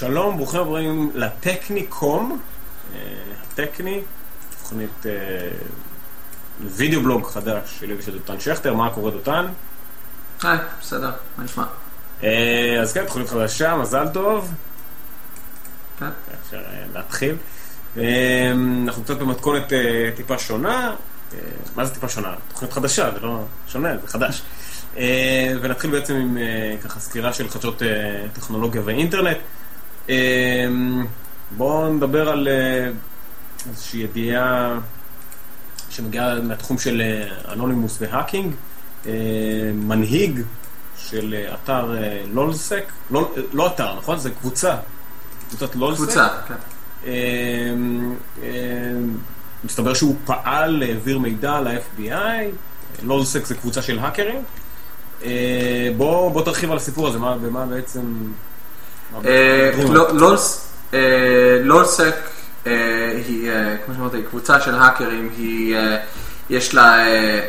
שלום, ברוכים הבאים לטכניקום, הטכני, תוכנית וידאו בלוג חדש שלי ושל דותן שכטר. מה קורה דותן? היי, בסדר, מה נשמע? אז כן, תוכנית חדשה, מזל טוב. כן. אפשר להתחיל. אנחנו קצת במתכונת טיפה שונה. מה זה טיפה שונה? תוכנית חדשה, זה לא שונה, זה חדש. ונתחיל בעצם עם ככה סקירה של חדשות טכנולוגיה ואינטרנט. בואו נדבר על איזושהי ידיעה שמגיעה מהתחום של אנונימוס והאקינג. מנהיג של אתר לולסק, לא אתר, נכון? זה קבוצה, קבוצת לולסק. קבוצה, כן. מסתבר שהוא פעל להעביר מידע ל-FBI. לולסק זה קבוצה של האקרים. בוא תרחיב על הסיפור הזה, במה בעצם... לולסק היא, כמו שאמרתי, קבוצה של האקרים, יש לה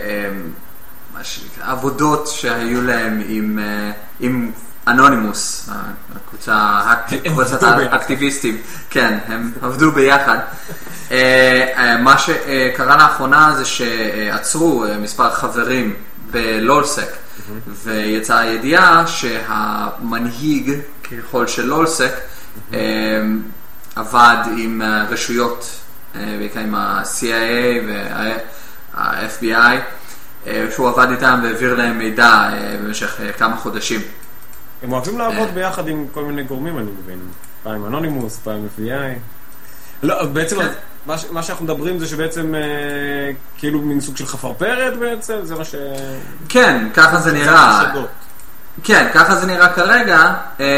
עבודות שהיו להם עם אנונימוס, קבוצת האקטיביסטים, כן, הם עבדו ביחד. מה שקרה לאחרונה זה שעצרו מספר חברים בלולסק, ויצאה הידיעה שהמנהיג ככל של לולסק עבד עם רשויות, בעיקר עם ה-CIA וה-FBI, שהוא עבד איתם והעביר להם מידע במשך כמה חודשים. הם אוהבים לעבוד ביחד עם כל מיני גורמים, אני מבין. פעם אנונימוס, פעם FBI. לא, בעצם מה שאנחנו מדברים זה שבעצם כאילו מין סוג של חפרפרת בעצם, זה מה ש... כן, ככה זה נראה. כן, ככה זה נראה כרגע,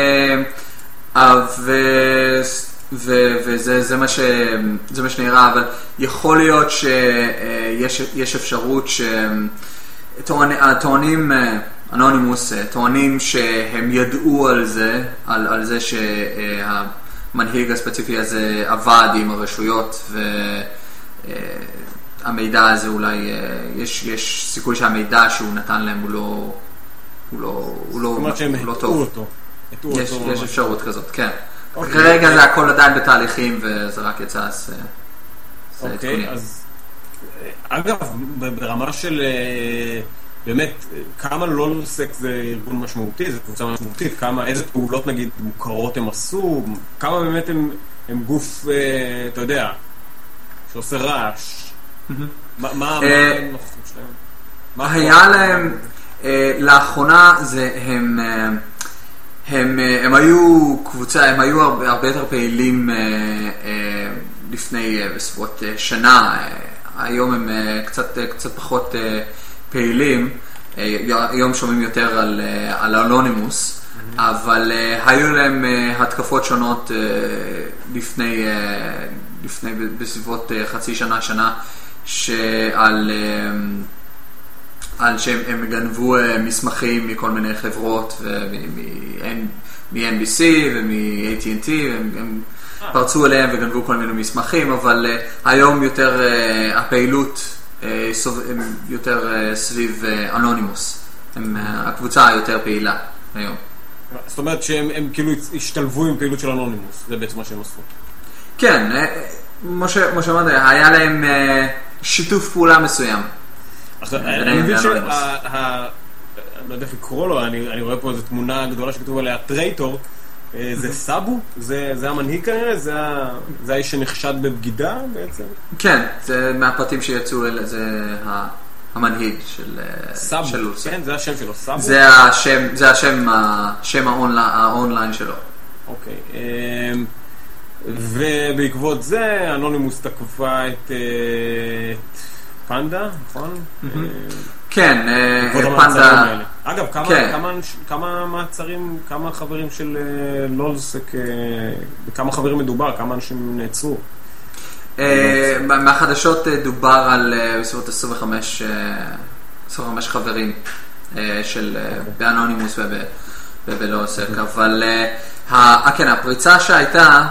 וזה מה שנראה, אבל יכול להיות שיש אפשרות שהטוענים, אנונימוס, טוענים שהם ידעו על זה שהמנהיג הספציפי הזה עבד עם הרשויות, והמידע הזה אולי, יש סיכוי שהמידע שהוא נתן להם הוא לא טוב. יש אפשרות כזאת, כן. כרגע זה הכל עדיין בתהליכים וזה רק יצא אוקיי, אז אגב, ברמה של באמת, כמה לולסק זה ארגון משמעותי, זה קבוצה משמעותית, איזה פעולות נגיד מוכרות הם עשו, כמה באמת הם גוף, אתה יודע, שעושה רעש. מה הנוכחות שלהם? היה להם, לאחרונה הם היו קבוצה, הם היו הרבה יותר פעילים לפני בסביבות שנה. היום הם קצת פחות פעילים. היום שומעים יותר על אנונימוס, אבל היו להם התקפות שונות לפני בסביבות חצי שנה על שהם גנבו מסמכים מכל מיני חברות מ-NBC ומ-AT&T, הם פרצו אליהם וגנבו כל מיני מסמכים, אבל היום יותר הפעילות יותר סביב אנונימוס, הקבוצה היותר פעילה היום. זאת אומרת שהם כאילו השתלבו עם פעילות של אנונימוס, זה בעצם מה שהם עשו. כן, כמו שאמרת, היה להם שיתוף פעולה מסוים. אני מבין אני לא יודע איך לקרוא לו, אני רואה פה איזו תמונה גדולה שכתוב עליה טרייטור, זה סאבו? זה המנהיג כנראה? זה האיש שנחשד בבגידה בעצם? כן, זה מהפרטים שיצאו, זה המנהיג של סאבו, כן, זה השם שלו, סאבו? זה השם האונליין שלו. אוקיי, ובעקבות זה אנונימוס תקפה את פנדה, נכון? כן, פנדה. אגב, כמה מעצרים, כמה חברים של לולסק, בכמה חברים מדובר, כמה אנשים נעצרו? מהחדשות דובר על בסביבות 25 חברים של באנונימוס ובלולסק, אבל כן, הפריצה שהייתה,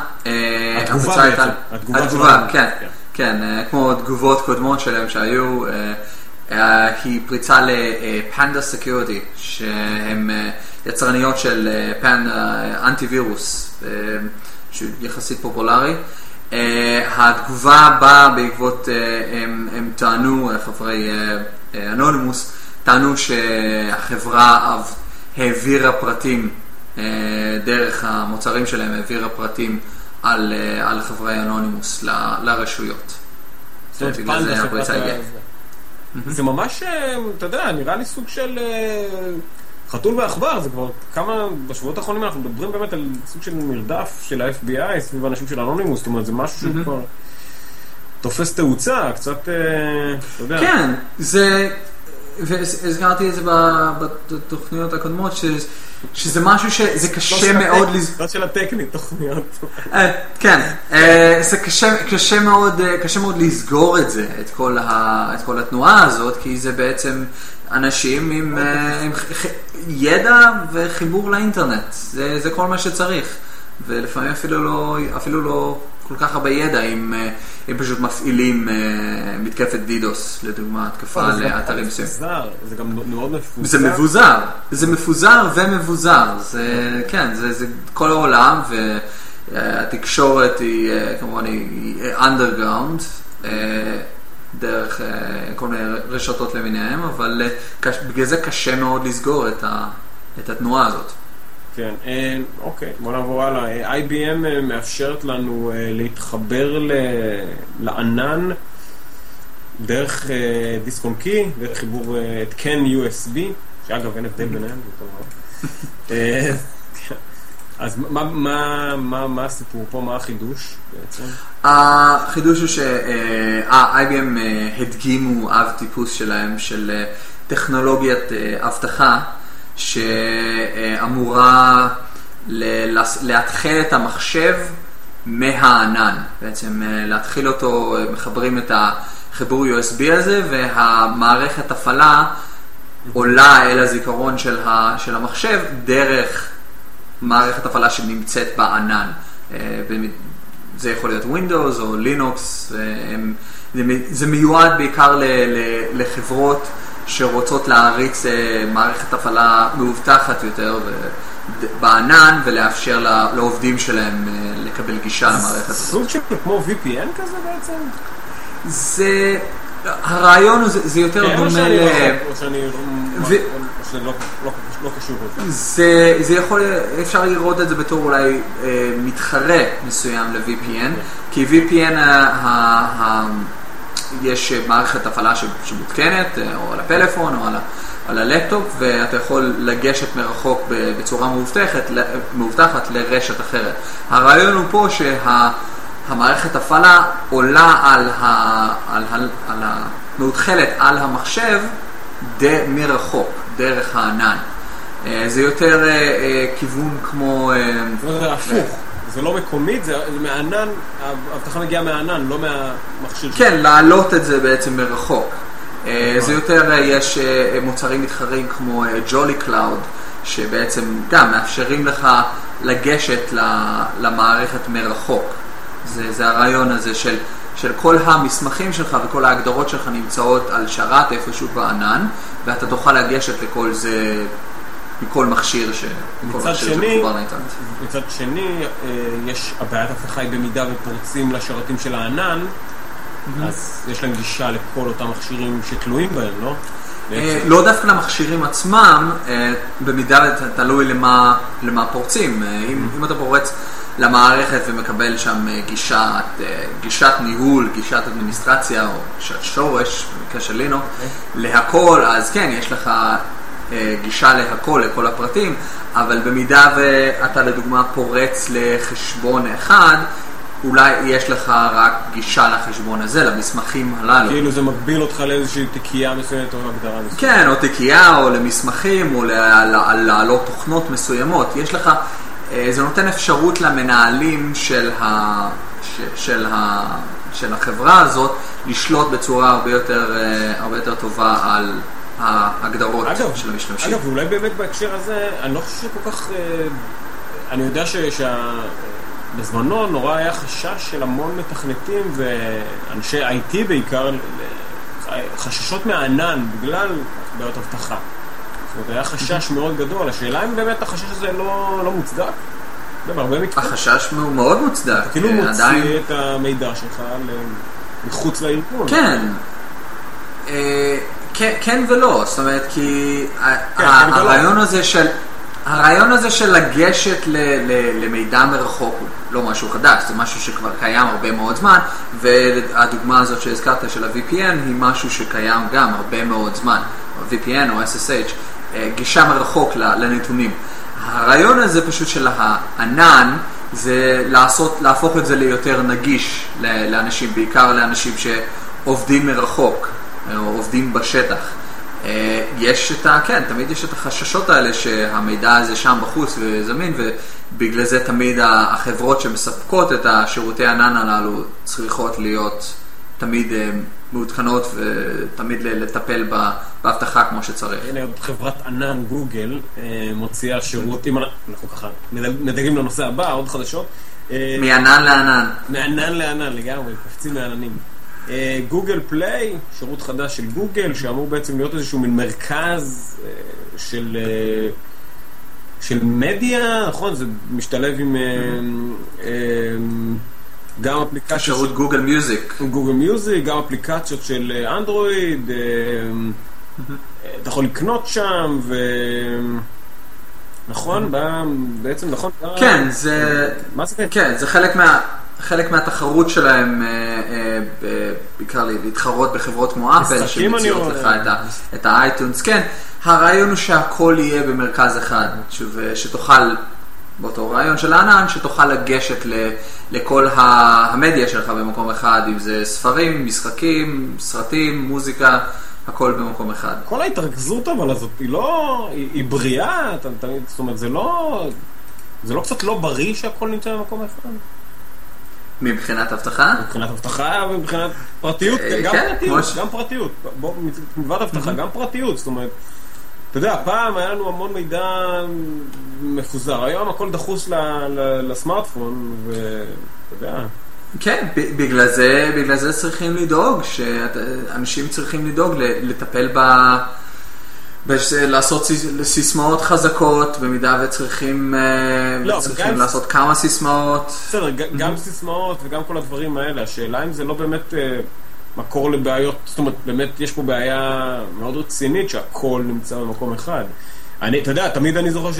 התגובה, כן, כמו תגובות קודמות שלהם שהיו, היא פריצה לפנדה סקיוריטי, שהם יצרניות של פנדה אנטי וירוס שהוא יחסית פופולרי. התגובה באה בעקבות, הם טענו, חברי אנונימוס, טענו שהחברה העבירה פרטים, דרך המוצרים שלהם העבירה פרטים על חברי אנונימוס לרשויות. בגלל זה הפריצה הגיעה. זה ממש, אתה יודע, נראה לי סוג של חתול ועכבר, זה כבר כמה, בשבועות האחרונים אנחנו מדברים באמת על סוג של מרדף של ה-FBI סביב האנשים של אנונימוס, זאת אומרת, זה משהו שהוא כבר תופס תאוצה, קצת, אתה יודע. כן, זה, והזכרתי את זה בתוכניות הקודמות, שזה משהו שזה קשה מאוד... לא של הטכנית, תוכניות. כן, זה קשה מאוד לסגור את זה, את כל התנועה הזאת, כי זה בעצם אנשים עם ידע וחיבור לאינטרנט. זה כל מה שצריך. ולפעמים אפילו לא כל כך הרבה ידע, אם פשוט מפעילים מתקפת דידוס, לדוגמה, התקפה לאתרים מסוים. זה גם מאוד מפוזר. זה מבוזר. זה מפוזר ומבוזר. כן, זה כל העולם, והתקשורת היא כמובן היא underground, דרך כל מיני רשתות למיניהם, אבל בגלל זה קשה מאוד לסגור את התנועה הזאת. כן, אוקיי, בוא נעבור הלאה. IBM מאפשרת לנו להתחבר לענן דרך דיסק און קי, דרך חיבור את CAN USB, שאגב אין הבדל ביניהם, אז מה הסיפור פה, מה החידוש בעצם? החידוש הוא ש-IBM הדגימו אב טיפוס שלהם של טכנולוגיית אבטחה, שאמורה להתחיל את המחשב מהענן. בעצם להתחיל אותו, מחברים את החיבור USB הזה, והמערכת הפעלה עולה אל הזיכרון של המחשב דרך מערכת הפעלה שנמצאת בענן. זה יכול להיות Windows או Linux. זה מיועד בעיקר לחברות שרוצות להריץ מערכת הפעלה מאובטחת יותר בענן, ולאפשר לעובדים שלהם לקבל גישה למערכת הזאת. סוג של כמו VPN כזה בעצם? הרעיון הוא, זה יותר דומה ל... או שאני לא קשור לזה. זה יכול, אפשר לראות את זה בתור אולי מתחרה מסוים ל-VPN, כי VPN יש מערכת הפעלה שמותקנת, או על הפלאפון, או על הלפטופ, ואתה יכול לגשת מרחוק בצורה מאובטחת לרשת אחרת. הרעיון הוא פה שהמערכת הפעלה עולה מאותחלת על המחשב מרחוק, דרך הענן. זה יותר כיוון כמו... זה הפוך. זה לא מקומית, זה מהענן, ההבטחה מגיעה מהענן, לא מהמכשיר. כן, להעלות את זה בעצם מרחוק. זה יותר, יש מוצרים מתחרים כמו ג'ולי קלאוד, שבעצם גם מאפשרים לך לגשת למערכת מרחוק. זה הרעיון הזה של כל המסמכים שלך וכל ההגדרות שלך נמצאות על שרת איפשהו בענן, ואתה תוכל לגשת לכל זה... מכל מכשיר שמחובר לאינטרנט. מצד שני, יש הבעיית אבטחה היא במידה ופורצים לשרתים של הענן, אז יש להם גישה לכל אותם מכשירים שתלויים בהם, לא? לא דווקא למכשירים עצמם, במידה תלוי למה פורצים. אם אתה פורץ למערכת ומקבל שם גישת ניהול, גישת אדמיניסטרציה או גישת שורש, במקרה של לינוקס, להכל, אז כן, יש לך גישה להכל, לכל הפרטים, אבל במידה ואתה לדוגמה פורץ לחשבון אחד, אולי יש לך רק גישה לחשבון הזה, למסמכים הללו. כאילו זה מגביל אותך לאיזושהי תקייה מסוימת או הגדרה מסוימת. כן, או תקייה, או למסמכים, או לעלות תוכנות מסוימות. יש לך, זה נותן אפשרות למנהלים של החברה הזאת, לשלוט בצורה הרבה יותר טובה על ההגדרות של המשתמשים. אגב, ואולי באמת בהקשר הזה, אני לא חושב שכל כך... אני יודע בזמנו נורא היה חשש של המון מתכנתים ואנשי IT בעיקר, חששות מהענן בגלל בעיות אבטחה. זאת אומרת, היה חשש מאוד גדול. השאלה אם באמת החשש הזה לא מוצדק? בהרבה מקרים. החשש הוא מאוד מוצדק. כאילו מוציא את המידע שלך מחוץ לארגון. כן. כן ולא, זאת אומרת, כי הרעיון הזה של לגשת למידע מרחוק הוא לא משהו חדש, זה משהו שכבר קיים הרבה מאוד זמן, והדוגמה הזאת שהזכרת של ה-VPN היא משהו שקיים גם הרבה מאוד זמן, VPN או SSH, גישה מרחוק לנתונים. הרעיון הזה פשוט של הענן, זה להפוך את זה ליותר נגיש לאנשים, בעיקר לאנשים שעובדים מרחוק, או עובדים בשטח. תמיד יש את החששות האלה שהמידע הזה שם בחוץ וזמין, ובגלל זה תמיד החברות שמספקות את השירותי ענן הללו צריכות להיות תמיד מעודכנות ותמיד לטפל בהבטחה כמו שצריך. הנה, חברת ענן גוגל מוציאה שירות, אם אנחנו ככה מדגים לנושא הבא, עוד חדשות. מענן לענן. מענן לענן, לגמרי, קפצים מעננים. גוגל פליי, שירות חדש של גוגל, שאמור בעצם להיות איזשהו מין מרכז של מדיה, נכון? זה משתלב עם גם אפליקציות... שירות גוגל מיוזיק. גוגל מיוזיק, גם אפליקציות של אנדרואיד, אתה יכול לקנות שם, נכון? בעצם, נכון? כן, זה חלק מהתחרות שלהם, בעיקר להתחרות בחברות כמו אפל, שמציעות לך את האייטונס. כן, הרעיון הוא שהכל יהיה במרכז אחד, שתוכל, באותו רעיון של הענן, שתוכל לגשת לכל המדיה שלך במקום אחד, אם זה ספרים, משחקים, סרטים, מוזיקה, הכל במקום אחד. כל ההתרכזות אבל הזאת היא בריאה, זאת אומרת, זה לא קצת לא בריא שהכל נמצא במקום אחד? מבחינת הבטחה? מבחינת הבטחה ומבחינת פרטיות, גם פרטיות. מלבד הבטחה, גם פרטיות. זאת אומרת, אתה יודע, פעם היה לנו המון מידע מפוזר. היום הכל דחוס לסמארטפון, ואתה יודע. כן, בגלל זה צריכים לדאוג, שאנשים צריכים לדאוג לטפל לעשות סיסמאות חזקות, במידה וצריכים לעשות כמה סיסמאות. בסדר, גם סיסמאות וגם כל הדברים האלה. השאלה אם זה לא באמת מקור לבעיות, זאת אומרת, באמת יש פה בעיה מאוד רצינית שהכל נמצא במקום אחד. אתה יודע, תמיד אני זוכר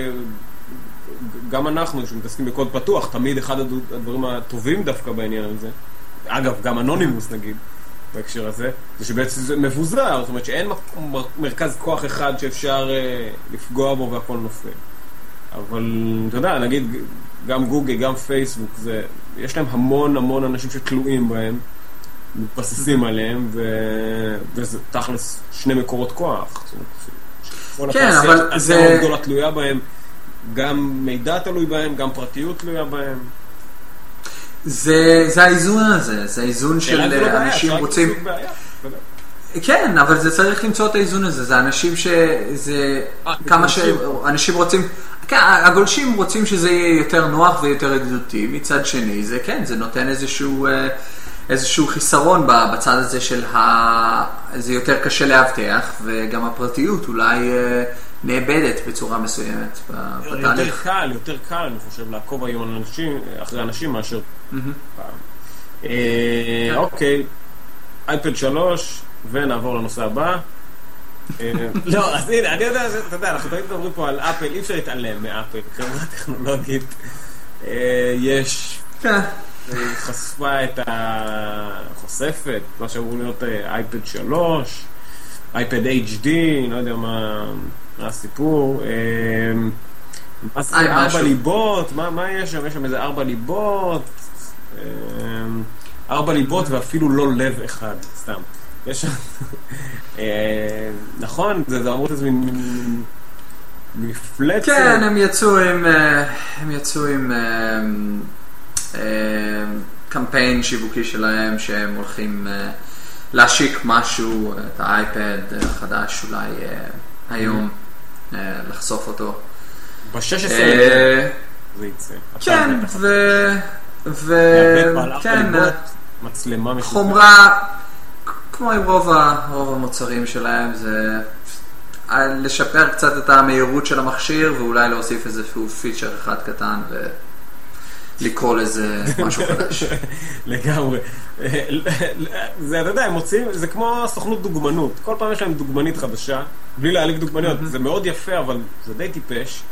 שגם אנחנו שמתעסקים בקוד פתוח, תמיד אחד הדברים הטובים דווקא בעניין הזה, אגב, גם אנונימוס נגיד, בהקשר הזה, זה שבעצם זה מבוזר, זאת אומרת שאין מרכז כוח אחד שאפשר לפגוע בו והכל נופל. אבל אתה יודע, נגיד גם גוגל, גם פייסבוק, יש להם המון אנשים שתלויים בהם, מתבססים עליהם, וזה תכלס שני מקורות כוח. כן, אבל זה גדולה תלויה בהם, גם מידע תלוי בהם, גם פרטיות תלויה בהם. זה האיזון הזה, זה האיזון של אנשים רוצים... כן, אבל זה צריך למצוא את האיזון הזה, זה אנשים אנשים רוצים... כן, הגולשים רוצים שזה יהיה יותר נוח ויותר ידידותי, מצד שני, זה כן, זה נותן איזשהו חיסרון בצד הזה של זה יותר קשה להבטח, וגם הפרטיות אולי נאבדת בצורה מסוימת בתהליך. יותר קל, אני חושב, לעקוב היום אחרי אנשים מאשר פעם. אוקיי, אייפד 3, ונעבור לנושא הבא. לא, אז הנה, אני יודע, אתה יודע, אנחנו תמיד מדברים פה על אפל, אי אפשר להתעלם מאפל, חברה טכנולוגית. יש... היא חשפה את החושפת, מה שאמור להיות אייפד 3, אייפד HD, לא יודע מה הסיפור. 4 ליבות, מה יש שם? יש שם איזה 4 ליבות, 4 ליבות ואפילו לא לב אחד, סתם. יש שם, נכון? זה אמור איזה מין מפלצת. כן, הם יצאו עם קמפיין שיווקי שלהם שהם הולכים להשיק משהו, את האייפד החדש אולי היום, לחשוף אותו. ב-16 זה יצא. כן, כן, מצלמה חומרה, כמו עם רוב המוצרים שלהם, זה לשפר קצת את המהירות של המכשיר, ואולי להוסיף איזשהו פיצ'ר אחד קטן, ולקרוא לזה משהו חדש. לגמרי. זה, אתה יודע, הם מוצאים, זה כמו סוכנות דוגמנות. כל פעם יש להם דוגמנית חדשה, בלי להעליב דוגמניות. זה מאוד יפה, אבל זה די טיפש.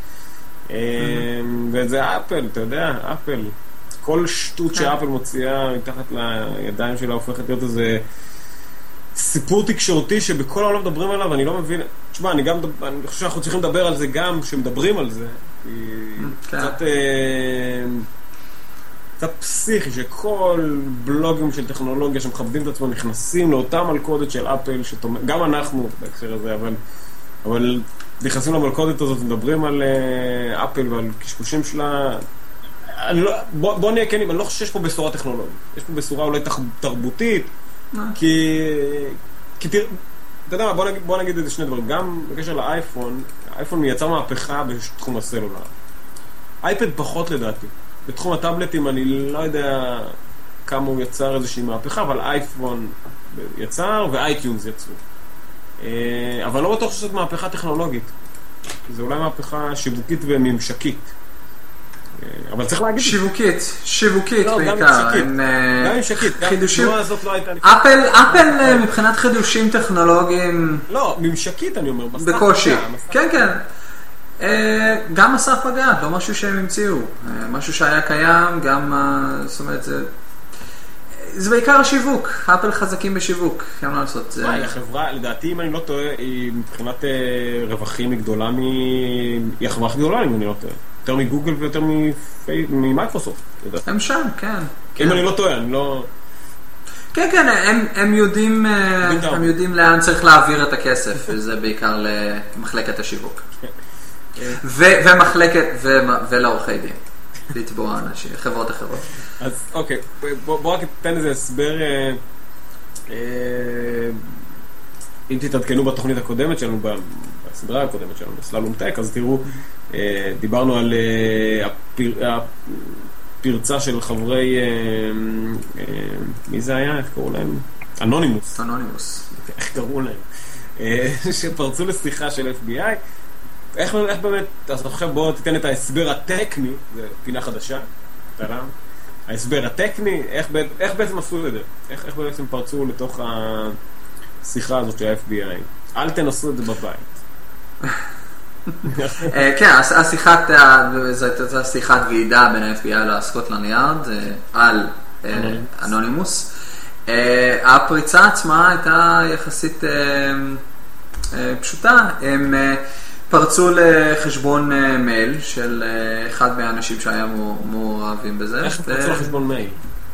וזה אפל, אתה יודע, אפל. כל שטות שאפל מוציאה מתחת לידיים שלה הופכת להיות איזה סיפור תקשורתי שבכל העולם מדברים עליו, אני לא מבין. תשמע, אני חושב שאנחנו צריכים לדבר על זה גם שמדברים על זה. קצת פסיכי שכל בלוגים של טכנולוגיה שמכבדים את עצמם נכנסים לאותה מלכודת של אפל, גם אנחנו בהקשר הזה, אבל נכנסים למלכודת הזאת, מדברים על אפל ועל קשקושים שלה. בוא נהיה כנים, אני לא חושב שיש פה בשורה טכנולוגית, יש פה בשורה אולי תרבותית, כי אתה יודע מה, בוא נגיד את זה שני דברים, גם בקשר לאייפון, האייפון מייצר מהפכה בתחום הסלולר, אייפד פחות לדעתי, בתחום הטאבלטים אני לא יודע כמה הוא יצר איזושהי מהפכה, אבל אייפון יצר ואייטיונס יצרו, אבל לא בטוח שזאת מהפכה טכנולוגית, זה אולי מהפכה שיווקית וממשקית, אבל צריך להגיד שיווקית בעיקר. גם ממשקית. חידושים. לא אפל מבחינת חידושים טכנולוגיים. לא, ממשקית אני אומר. בקושי. כן, כן. גם מסך פגעת, לא משהו שהם המציאו. משהו שהיה קיים, גם, זאת אומרת, זה בעיקר השיווק. אפל חזקים בשיווק. אין מה לעשות. החברה, לדעתי, אם אני לא טועה, היא מבחינת רווחים היא גדולה היא החברה גדולה, אם אני לא טועה. יותר מגוגל ויותר ממייקרוסופט. הם שם, כן. אם אני לא טועה, אני לא... כן, כן, הם יודעים לאן צריך להעביר את הכסף, וזה בעיקר למחלקת השיווק. ומחלקת, ולעורכי דין. לתבוע אנשים, חברות אחרות. אז אוקיי, בוא רק תתן איזה הסבר, אם תתעדכנו בתוכנית הקודמת שלנו, בסדרה הקודמת שלנו, בסללום טק, אז תראו, דיברנו על הפרצה של חברי, מי זה היה? איך קראו להם? אנונימוס. איך קראו להם? שפרצו לשיחה של FBI. איך באמת, אז עכשיו בואו תיתן את ההסבר הטכני, זה פינה חדשה, תרם. ההסבר הטכני, איך בעצם עשו את זה? איך בעצם פרצו לתוך השיחה הזאת של ה-FBI? אל תנסו את זה בבית. כן, זו הייתה שיחת ועידה בין ה-FBI לסקוטלנד יארד על אנונימוס. הפריצה עצמה הייתה יחסית פשוטה. הם פרצו לחשבון מייל של אחד מהאנשים שהיה מעורבים בזה. איך פרצו לחשבון מייל?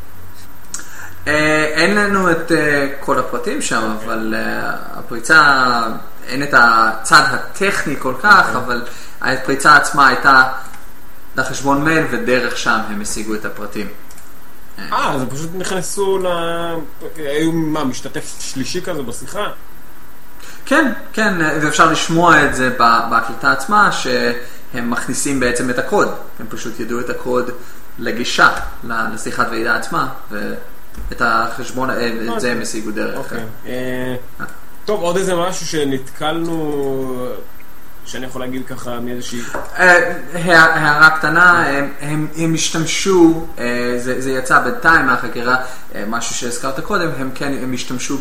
אין לנו את כל הפרטים שם, אבל הפריצה, אין את הצד הטכני כל כך, אבל הפריצה עצמה הייתה לחשבון מייל, ודרך שם הם השיגו את הפרטים. אז הם פשוט נכנסו היו מה, משתתף שלישי כזה בשיחה? כן, כן, ואפשר לשמוע את זה בהקלטה עצמה, שהם מכניסים בעצם את הקוד. הם פשוט ידעו את הקוד לגישה לשיחת ועידה עצמה, ואת החשבון, את זה הם השיגו דרך. טוב, עוד איזה משהו שנתקלנו, שאני יכול להגיד ככה מאיזושהי... הערה קטנה, הם השתמשו, זה יצא בינתיים מהחקירה, משהו שהזכרת קודם, הם השתמשו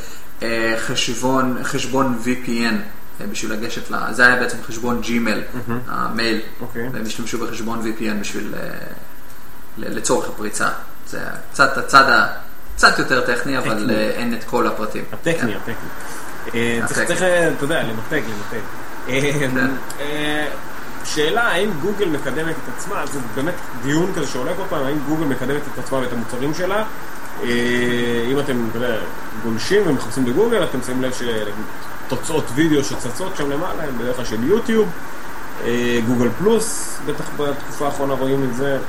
חשבון VPN בשביל לגשת זה היה בעצם חשבון ג'ימייל, המייל, והם השתמשו בחשבון VPN בשביל לצורך הפריצה. זה קצת יותר טכני, אבל אין את כל הפרטים. הטכני. צריך, אתה יודע, למתג. שאלה, האם גוגל מקדמת את עצמה, זה באמת דיון כזה שעולה כל פעם, האם גוגל מקדמת את עצמה ואת המוצרים שלה, אם אתם גולשים ומחפשים בגוגל, אתם שמים לב שתוצאות וידאו שצצות שם למעלה, הם בדרך כלל של יוטיוב, גוגל פלוס, בטח בתקופה האחרונה רואים את זה,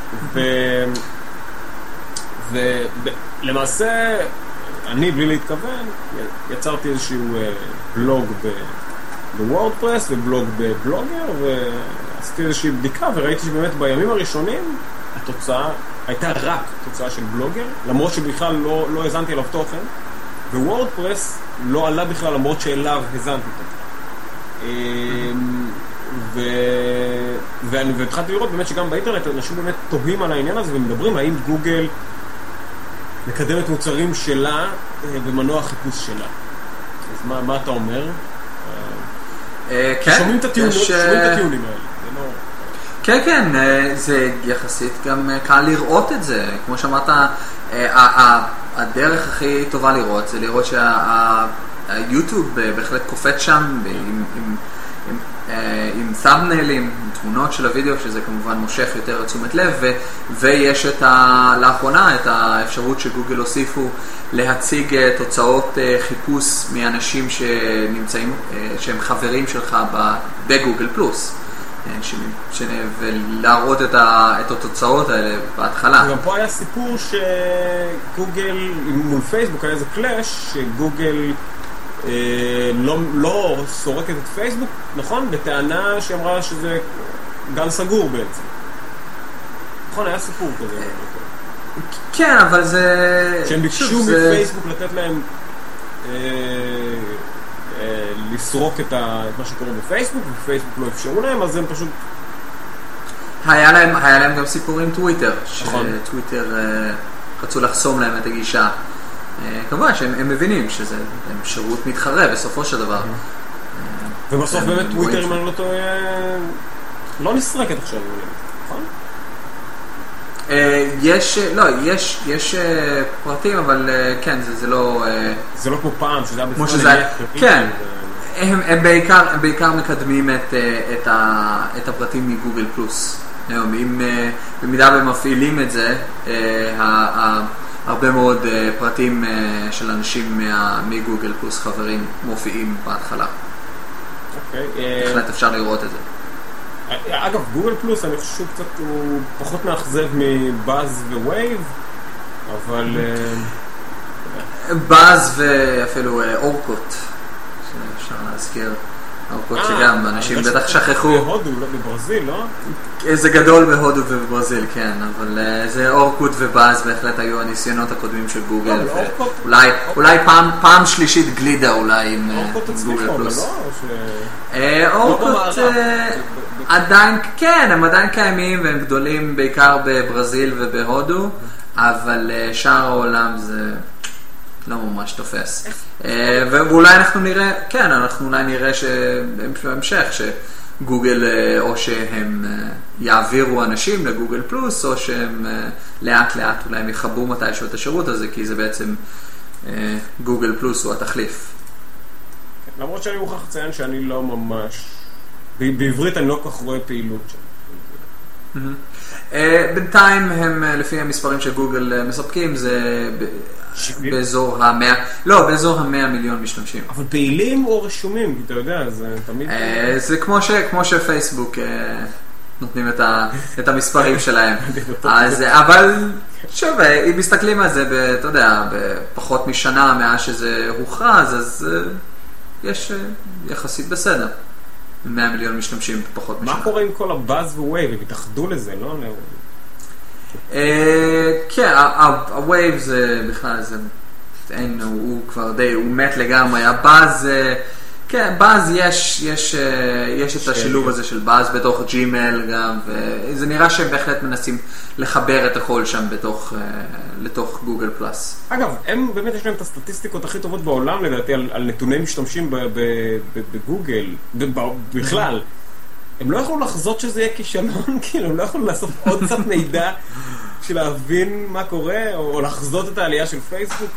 ולמעשה, אני בלי להתכוון, יצרתי איזשהו בלוג בוורדפרס ובלוג בבלוגר, ועשיתי איזושהי בדיקה וראיתי שבאמת בימים הראשונים התוצאה הייתה רק תוצאה של בלוגר, למרות שבכלל לא הזנתי עליו תוכן, ווורדפרס לא עלה בכלל למרות שאליו הזנתי אותו. והתחלתי לראות באמת שגם באינטרנט אנשים באמת תוהים על העניין הזה ומדברים האם גוגל מקדמת מוצרים שלה במנוע החיפוש שלה. אז מה אתה אומר? כן. שומעים את הטיעונים האלה. כן, כן, זה יחסית גם קל לראות את זה. כמו שאמרת, הדרך הכי טובה לראות זה לראות שהיוטיוב בהחלט קופץ שם עם thumbnail'ים, עם תמונות של הוידאו, שזה כמובן מושך יותר תשומת לב, ויש לאחרונה את האפשרות שגוגל הוסיפו להציג תוצאות חיפוש מאנשים שנמצאים, שהם חברים שלך בגוגל פלוס. ולהראות את התוצאות האלה בהתחלה. גם פה היה סיפור שגוגל, מול פייסבוק היה איזה קלאש, שגוגל לא סורקת את פייסבוק, נכון? בטענה שאמרה שזה גן סגור בעצם. נכון, היה סיפור כזה. כן, אבל זה... שהם ביקשו מפייסבוק לתת להם לסרוק את מה שקורה בפייסבוק, ופייסבוק לא אפשרו להם, אז הם פשוט... היה להם גם סיפור עם טוויטר, שטוויטר רצו לחסום להם את הגישה. כמובן שהם מבינים שזה שירות מתחרה בסופו של דבר. ובסוף באמת טוויטר, אם אני לא טועה, לא נסרקת עכשיו, נכון? יש פרטים, אבל כן, זה לא... זה לא כמו פעם, שזה היה בצורה... כן, הם בעיקר מקדמים את הפרטים מגוגל פלוס. במידה ומפעילים את זה, הרבה מאוד פרטים של אנשים מגוגל פלוס חברים מופיעים בהתחלה. בהחלט אפשר לראות את זה. אגב, גוגל פלוס אני חושב קצת הוא פחות מאכזב מבאז ווייב, אבל... באז ואפילו אורקוט, שאפשר להזכיר. אורקוט שגם אנשים בטח שכחו. בהודו, לא בברזיל, לא? זה גדול בהודו ובברזיל, כן, אבל זה אורקוט ובאז בהחלט היו הניסיונות הקודמים של גוגל. אולי פעם שלישית גלידה אולי עם גוגל פלוס. אורקוט עדיין, כן, הם עדיין קיימים והם גדולים בעיקר בברזיל ובהודו, אבל שאר העולם זה לא ממש תופס. ואולי אנחנו נראה, כן, אנחנו אולי נראה בהמשך שגוגל או שהם יעבירו אנשים לגוגל פלוס, או שהם לאט לאט אולי הם יחברו מתישהו את השירות הזה, כי זה בעצם גוגל פלוס הוא התחליף. למרות שאני מוכרח לציין שאני לא ממש, בעברית אני לא כך רואה פעילות שם. בינתיים הם, לפי המספרים שגוגל מספקים, זה באזור באזור 100 מיליון משתמשים. אבל פעילים או רשומים? כי אתה יודע, זה תמיד... זה כמו שפייסבוק נותנים את המספרים שלהם. אבל שוב, אם מסתכלים על זה, אתה יודע, בפחות משנה מאז שזה הוכרז, אז יש יחסית בסדר. 100 מיליון משתמשים פחות משנה. מה קורה עם כל הבאז ווייב? הם התאחדו לזה, לא? כן, הווייב זה בכלל, הוא כבר די, הוא מת לגמרי. הבאז, כן, באז יש את השילוב הזה של באז בתוך ג'ימייל גם, וזה נראה שהם בהחלט מנסים לחבר את הכל שם לתוך גוגל פלאס. אגב, הם באמת יש להם את הסטטיסטיקות הכי טובות בעולם לדעתי על נתוני משתמשים בגוגל, בכלל. הם לא יכולו לחזות שזה יהיה כישלון, כאילו, הם לא יכולו לעשות עוד קצת מידע בשביל להבין מה קורה, או לחזות את העלייה של פייסבוק.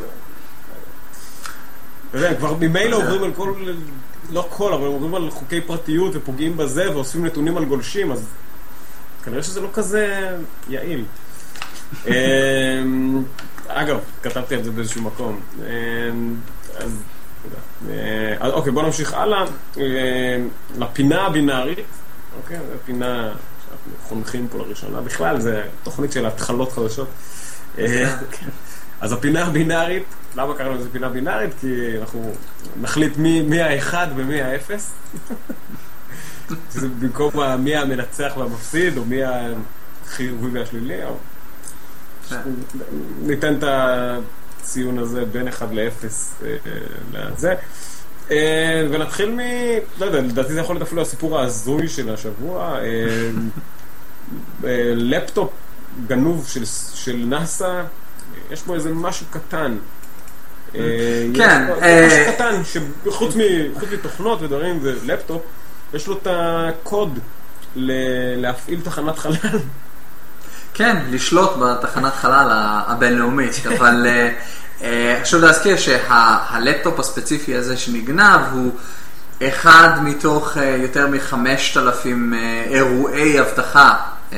אתה יודע, כבר ממילא עוברים על כל, לא כל, אבל עוברים על חוקי פרטיות ופוגעים בזה ואוספים נתונים על גולשים, אז כנראה שזה לא כזה יעיל. אגב, כתבתי את זה באיזשהו מקום. אז, אוקיי, בוא נמשיך הלאה. לפינה הבינארית, אוקיי, זו פינה שאנחנו חונכים פה לראשונה. בכלל, זה תוכנית של התחלות חדשות. אז הפינה הבינארית, למה קראנו לזה פינה בינארית? כי אנחנו נחליט מי האחד ומי האפס. זה במקום מי המנצח והמפסיד, או מי החיובי והשלילי, או... ניתן את הציון הזה בין 1 ל-0 לזה. ונתחיל לא יודע, לדעתי זה יכול להיות אפילו הסיפור ההזוי של השבוע. לפטופ גנוב של נאסא, יש בו איזה משהו קטן. כן. משהו קטן, שחוץ מתוכנות ודברים ולפטופ, יש לו את הקוד להפעיל תחנת חלל. כן, לשלוט בתחנת חלל הבינלאומית, אבל חשוב להזכיר שהלפטופ הספציפי הזה שנגנב הוא אחד מתוך יותר מ-5,000 אירועי אבטחה,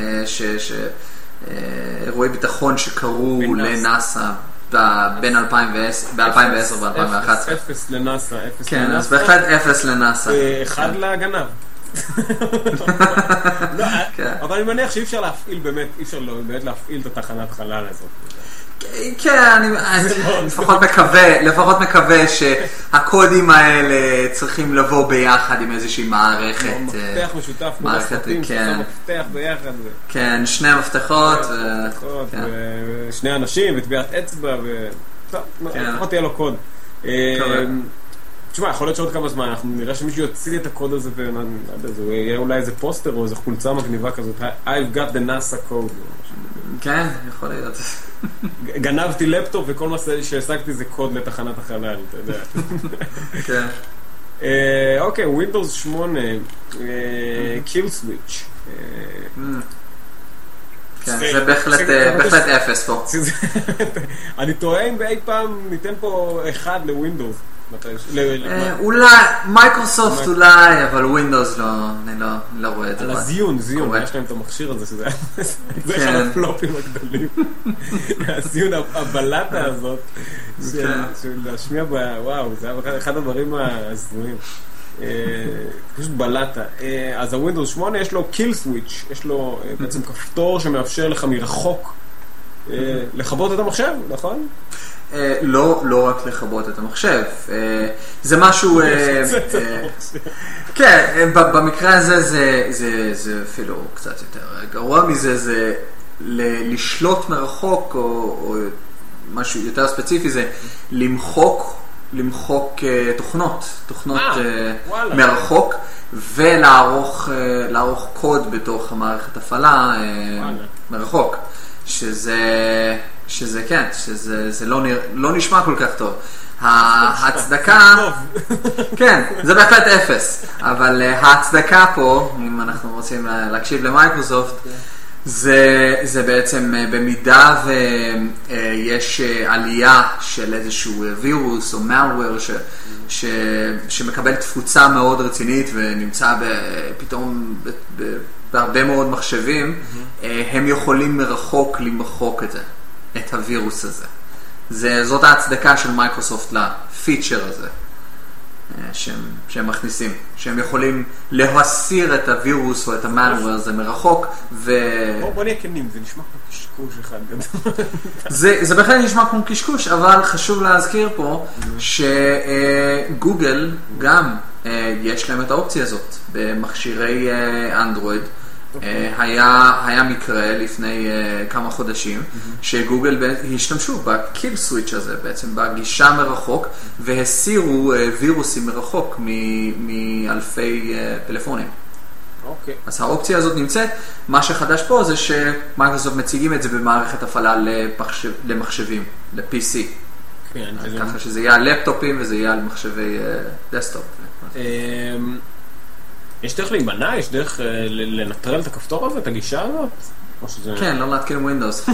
אירועי ביטחון שקרו לנאסא בין 2010 ו-2011. אפס לנאסא. כן, אז בהחלט אפס לנאסא. אחד לגנב. אבל אני מניח שאי אפשר להפעיל באמת, אי אפשר באמת להפעיל את התחנת חלל הזאת. כן, אני לפחות מקווה שהקודים האלה צריכים לבוא ביחד עם איזושהי מערכת. מפתח משותף, מערכת, מפתח ביחד. כן, שני מפתחות. שני אנשים וטביעת אצבע, לפחות תהיה לו קוד. תשמע, יכול להיות שעוד כמה זמן, אנחנו נראה שמישהו יוציא את הקוד הזה זה יהיה אולי איזה פוסטר או איזה חולצה מגניבה כזאת, I've got the NASA code. כן, יכול להיות. גנבתי לפטופ וכל מה שהשגתי זה קוד לתחנת החלל, אתה יודע. כן. אוקיי, Windows 8, Kill Switch. כן, זה בהחלט אפס פה. אני טועה אם באי פעם ניתן פה אחד לווינדוס. אולי, מייקרוסופט אולי, אבל ווינדוס לא, אני לא רואה את זה. על הזיון, יש להם את המכשיר הזה, שזה אחד הפלופים הגדולים. הזיון, הבלטה הזאת, להשמיע וואו, זה היה אחד הדברים הזויים. פשוט בלטה. אז הווינדוס 8 יש לו קיל סוויץ', יש לו בעצם כפתור שמאפשר לך מרחוק לכבות את המחשב, נכון? לא רק לכבות את המחשב, זה משהו, כן, במקרה הזה זה אפילו קצת יותר גרוע מזה, זה לשלוט מרחוק או משהו יותר ספציפי, זה למחוק תוכנות מרחוק ולערוך קוד בתוך המערכת הפעלה מרחוק, שזה כן, שזה לא נשמע כל כך טוב. ההצדקה, כן, זה בהחלט אפס, אבל ההצדקה פה, אם אנחנו רוצים להקשיב למייקרוסופט, זה בעצם במידה ויש עלייה של איזשהו וירוס או malware שמקבל תפוצה מאוד רצינית ונמצא פתאום בהרבה מאוד מחשבים, הם יכולים מרחוק למחוק את זה, את הווירוס הזה. זאת ההצדקה של מייקרוסופט לפיצ'ר הזה שהם מכניסים, שהם יכולים להסיר את הווירוס או את המלוור הזה מרחוק. בוא נהיה כנים, זה נשמע כמו קשקוש אחד גדול. זה בהחלט נשמע כמו קשקוש, אבל חשוב להזכיר פה שגוגל גם יש להם את האופציה הזאת במכשירי אנדרואיד. היה מקרה לפני כמה חודשים שגוגל השתמשו בקיל סוויץ' הזה, בעצם בגישה מרחוק, והסירו וירוסים מרחוק מאלפי פלאפונים. אז האופציה הזאת נמצאת. מה שחדש פה זה שמייקרוסופט מציגים את זה במערכת הפעלה למחשבים, ל-PC. ככה שזה יהיה על לפטופים וזה יהיה על מחשבי דסקטופ. יש דרך להימנע? יש דרך לנטרל את הכפתור הזה, את הגישה הזאת? כן, לא להתקין ווינדוס.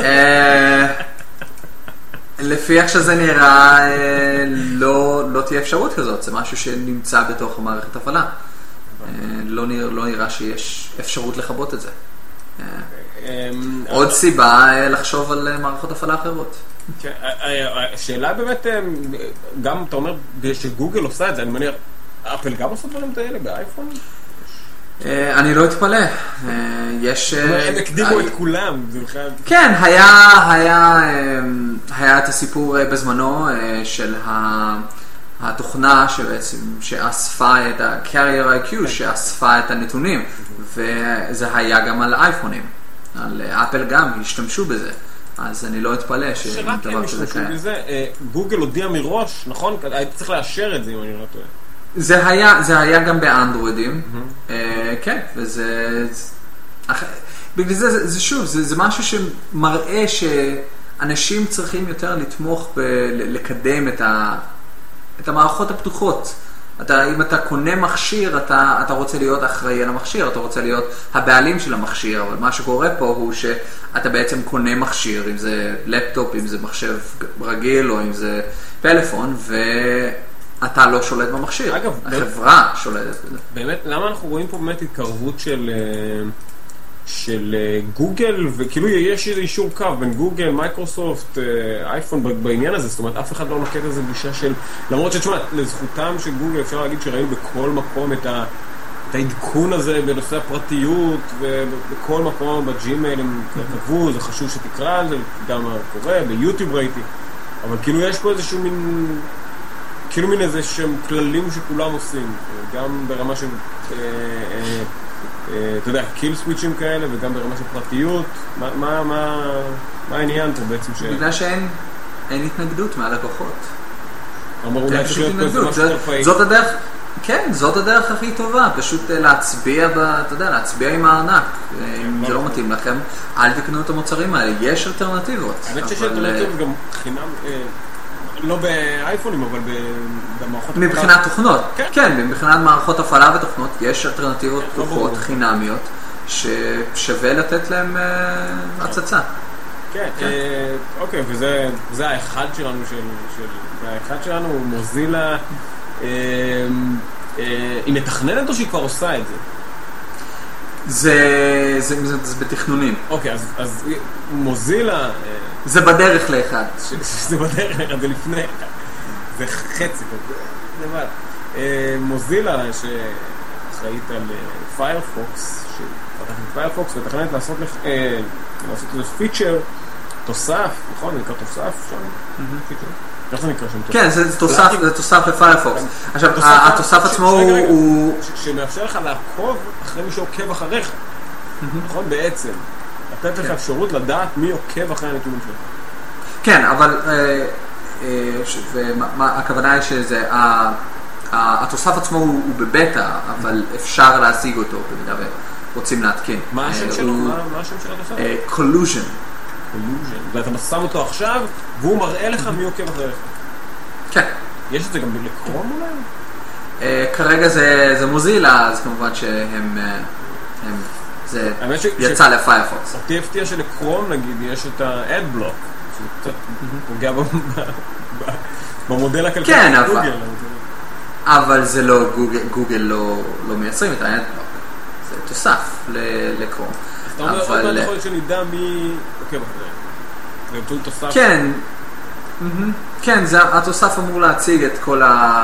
לפי איך שזה נראה, לא תהיה אפשרות כזאת. זה משהו שנמצא בתוך המערכת הפעלה. לא נראה שיש אפשרות לכבות את זה. עוד סיבה לחשוב על מערכות הפעלה אחרות. השאלה באמת, גם אתה אומר שגוגל עושה את זה, אני מניח, אפל גם עושה דברים כאלה באייפון? אני לא אתפלא. הם הקדימו את כולם. כן, היה את הסיפור בזמנו של התוכנה שאספה את ה-Carrier IQ, שאספה את הנתונים, וזה היה גם על אייפונים. על אפל גם השתמשו בזה. אז אני לא אתפלא שרק הם משתמשו בזה. גוגל הודיע מראש, נכון? הייתי צריך לאשר את זה אם אני לא טועה. זה היה גם באנדרואידים, כן, וזה... בגלל זה שוב, זה משהו שמראה שאנשים צריכים יותר לתמוך לקדם את המערכות הפתוחות. אם אתה קונה מכשיר, אתה רוצה להיות אחראי על המכשיר, אתה רוצה להיות הבעלים של המכשיר, אבל מה שקורה פה הוא שאתה בעצם קונה מכשיר, אם זה לפטופ, אם זה מחשב רגיל או אם זה פלאפון, ואתה לא שולט במכשיר. אגב, החברה שולטת בזה. באמת, למה אנחנו רואים פה באמת התקרבות של גוגל, וכאילו יש איזה אישור קו בין גוגל, מייקרוסופט, אייפון בעניין הזה, זאת אומרת, אף אחד לא נוקט איזה גישה של, למרות שתשמע, לזכותם של גוגל אפשר להגיד שראינו בכל מקום את העדכון הזה בנושא הפרטיות, ובכל מקום בג'ימייל הם כתבו, זה חשוב שתקרא על זה, גם מה קורה, ביוטיוב ראיתי, אבל כאילו יש פה איזשהו מין איזה שהם כללים שכולם עושים, גם ברמה של אתה יודע, קיל סוויצ'ים כאלה וגם ברמה של פרטיות. מה העניין פה בעצם? בגלל שאין התנגדות מהלקוחות. אולי פשוט התנגדות. זאת הדרך, כן, זאת הדרך הכי טובה, פשוט להצביע, אתה יודע, להצביע עם הארנק. אם זה לא מתאים לכם, אל תקנו את המוצרים האלה, יש אלטרנטיבות. האמת שיש אלטרנטיבות גם חינם, לא באייפונים, אבל במערכות הפעלה. מבחינת תוכנות, כן, מבחינת מערכות הפעלה ותוכנות, יש אלטרנטיבות פתוחות, חינמיות, ששווה לתת להם הצצה. כן, אוקיי, וזה האחד שלנו, האחד שלנו, מוזילה, היא מתכננת או שהיא כבר עושה את זה? זה בתכנונים. אוקיי, אז מוזילה... זה בדרך לאחד. זה בדרך לאחד, זה לפני אחד. זה חצי, זה לבד. מוזילה שאחראית על פיירפוקס, שפתחת את פיירפוקס ותכננת לעשות איזה פיצ'ר, תוסף, נכון? זה נקרא תוסף שם? איך זה נקרא שם? כן, זה תוסף לפיירפוקס. עכשיו, התוסף עצמו הוא... שמאפשר לך לעקוב אחרי מי שעוקב אחריך. נכון? בעצם. לתת לך אפשרות לדעת מי עוקב אחרי הנתונים שלך. כן, אבל הכוונה היא שזה, התוסף עצמו הוא בבטא, אבל אפשר להשיג אותו במידה ורוצים להתקין. מה השם שלו? מה השם של התוסף? Collusion. ואתה שם אותו עכשיו, והוא מראה לך מי עוקב אחריך. כן. יש את זה גם לקרום אולי? כרגע זה מוזילה, אז כמובן שהם... זה יצא לפיירפוקס. אותי הפתיע שלקרום נגיד יש את ה-Adblock, שזה קצת פוגע במודל הכלכלי של גוגל. אבל זה לא, גוגל לא מייצרים את ה-Adblock, זה תוסף לקרום. אז אתה אומר עוד מעט יכול להיות שנדע מי עוקב אחריהם. באמצעות תוסף? כן, כן, התוסף אמור להציג את כל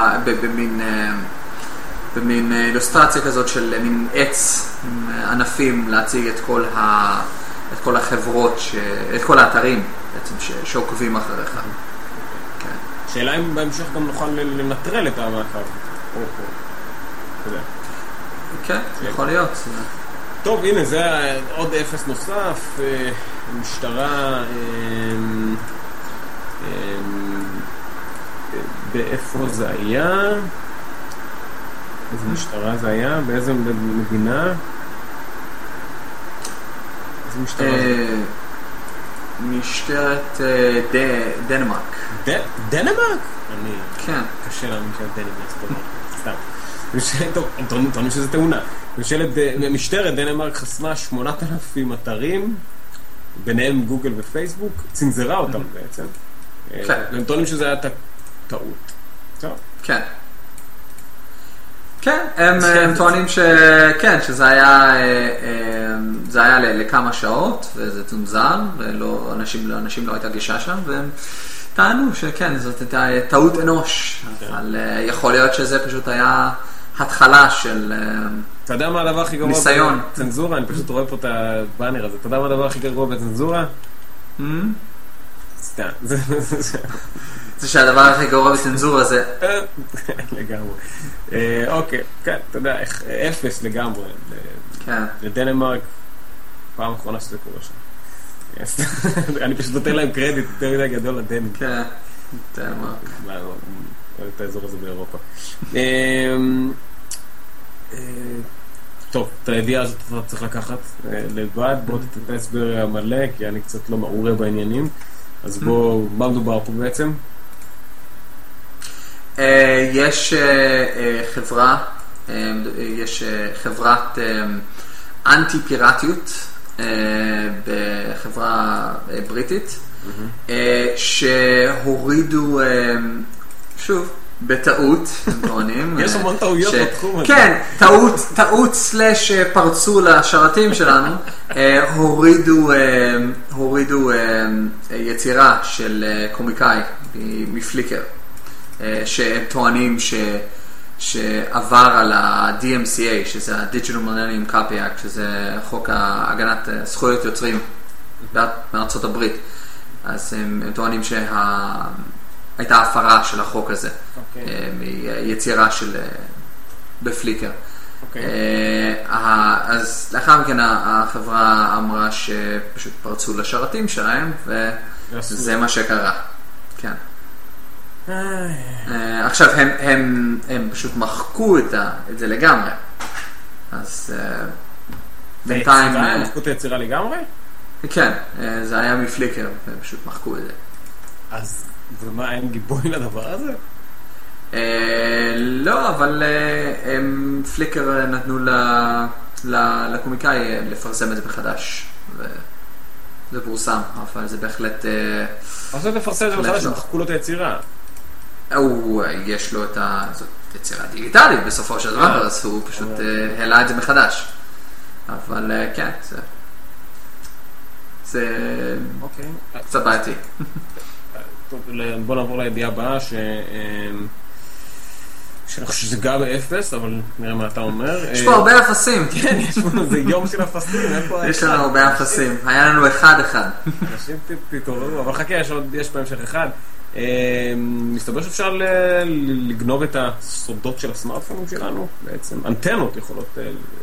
במין אילוסטרציה כזאת של מין עץ עם ענפים, להציג את כל החברות, את כל האתרים בעצם שעוקבים אחריך. שאלה אם בהמשך גם נוכל לנטרל את המעקב. כן, יכול להיות. טוב, הנה, זה עוד אפס נוסף. משטרה... באיפה זה היה? איזה משטרה זה היה? באיזה מדינה? איזה משטרה זה? משטרת דנמרק. דנמרק? אני... כן. קשה להאמין של דנמרק, סתם. טוב, טוענים שזה תאונה. משטרת דנמרק חסמה 8,000 אתרים, ביניהם גוגל ופייסבוק, צנזרה אותם בעצם. כן. והם טוענים שזה היה טעות. טוב. כן. כן, הם טוענים שכן, שזה היה לכמה שעות, וזה צונזר, לאנשים לא הייתה גישה שם, והם טענו שכן, זאת הייתה טעות אנוש, אבל יכול להיות שזה פשוט היה התחלה של ניסיון. אתה יודע מה הדבר הכי גרוע בצנזורה? אני פשוט רואה פה את הבאנר הזה. אתה יודע מה הדבר הכי גרוע בצנזורה? סתם. זה שהדבר הכי גרוע בצנזורה זה... לגמרי. אוקיי, כן, אתה יודע, אפס לגמרי. כן. לדנמרק, פעם אחרונה שזה קורה שם. אני פשוט נותן להם קרדיט, יותר מדי גדול לדנים. כן, דנמרק. את האזור הזה באירופה. טוב, את הידיעה הזאת אתה צריך לקחת לבד, בוא תתן הסבר המלא, כי אני קצת לא מעורה בעניינים. אז בוא, מה מדובר פה בעצם? יש חברת אנטי פיראטיות בחברה בריטית, שהורידו, שוב, בטעות, טוענים. יש המון טעויות בתחום הזה. כן, טעות סלש פרצו לשרתים שלנו, הורידו יצירה של קומיקאי מפליקר, שהם טוענים שעבר על ה-DMCA, שזה ה-Digital Millennium Copy Act, שזה חוק הגנת זכויות יוצרים בארצות הברית. אז הם טוענים הייתה הפרה של החוק הזה, מיצירה של בפליקר. אז לאחר מכן החברה אמרה שפשוט פרצו לשרתים שלהם, וזה מה שקרה. כן. עכשיו הם פשוט מחקו את זה לגמרי. אז בינתיים... מחקו את היצירה לגמרי? כן, זה היה מפליקר, והם פשוט מחקו את זה. אז ומה, אין גיבוי לדבר הזה? לא, אבל פליקר נתנו לקומיקאי לפרסם את זה מחדש, וזה פורסם, אבל זה בהחלט... אז זה לפרסם את זה מחדש, מחקו לו את היצירה. יש לו את היצירה דיגיטלית בסופו של דבר, אז הוא פשוט העלה את זה מחדש. אבל כן, זה קצת בעייתי. בוא נעבור לידיעה הבאה, שאני חושב שזה גע באפס, אבל נראה מה אתה אומר. יש פה הרבה אפסים. כן, יש פה, זה יום של אפסים. יש לנו הרבה אפסים. היה לנו אחד. אנשים תתעוררו, אבל חכה, יש בהמשך אחד. מסתבר שאפשר לגנוב את הסודות של הסמארטפונים שלנו, בעצם. אנטנות יכולות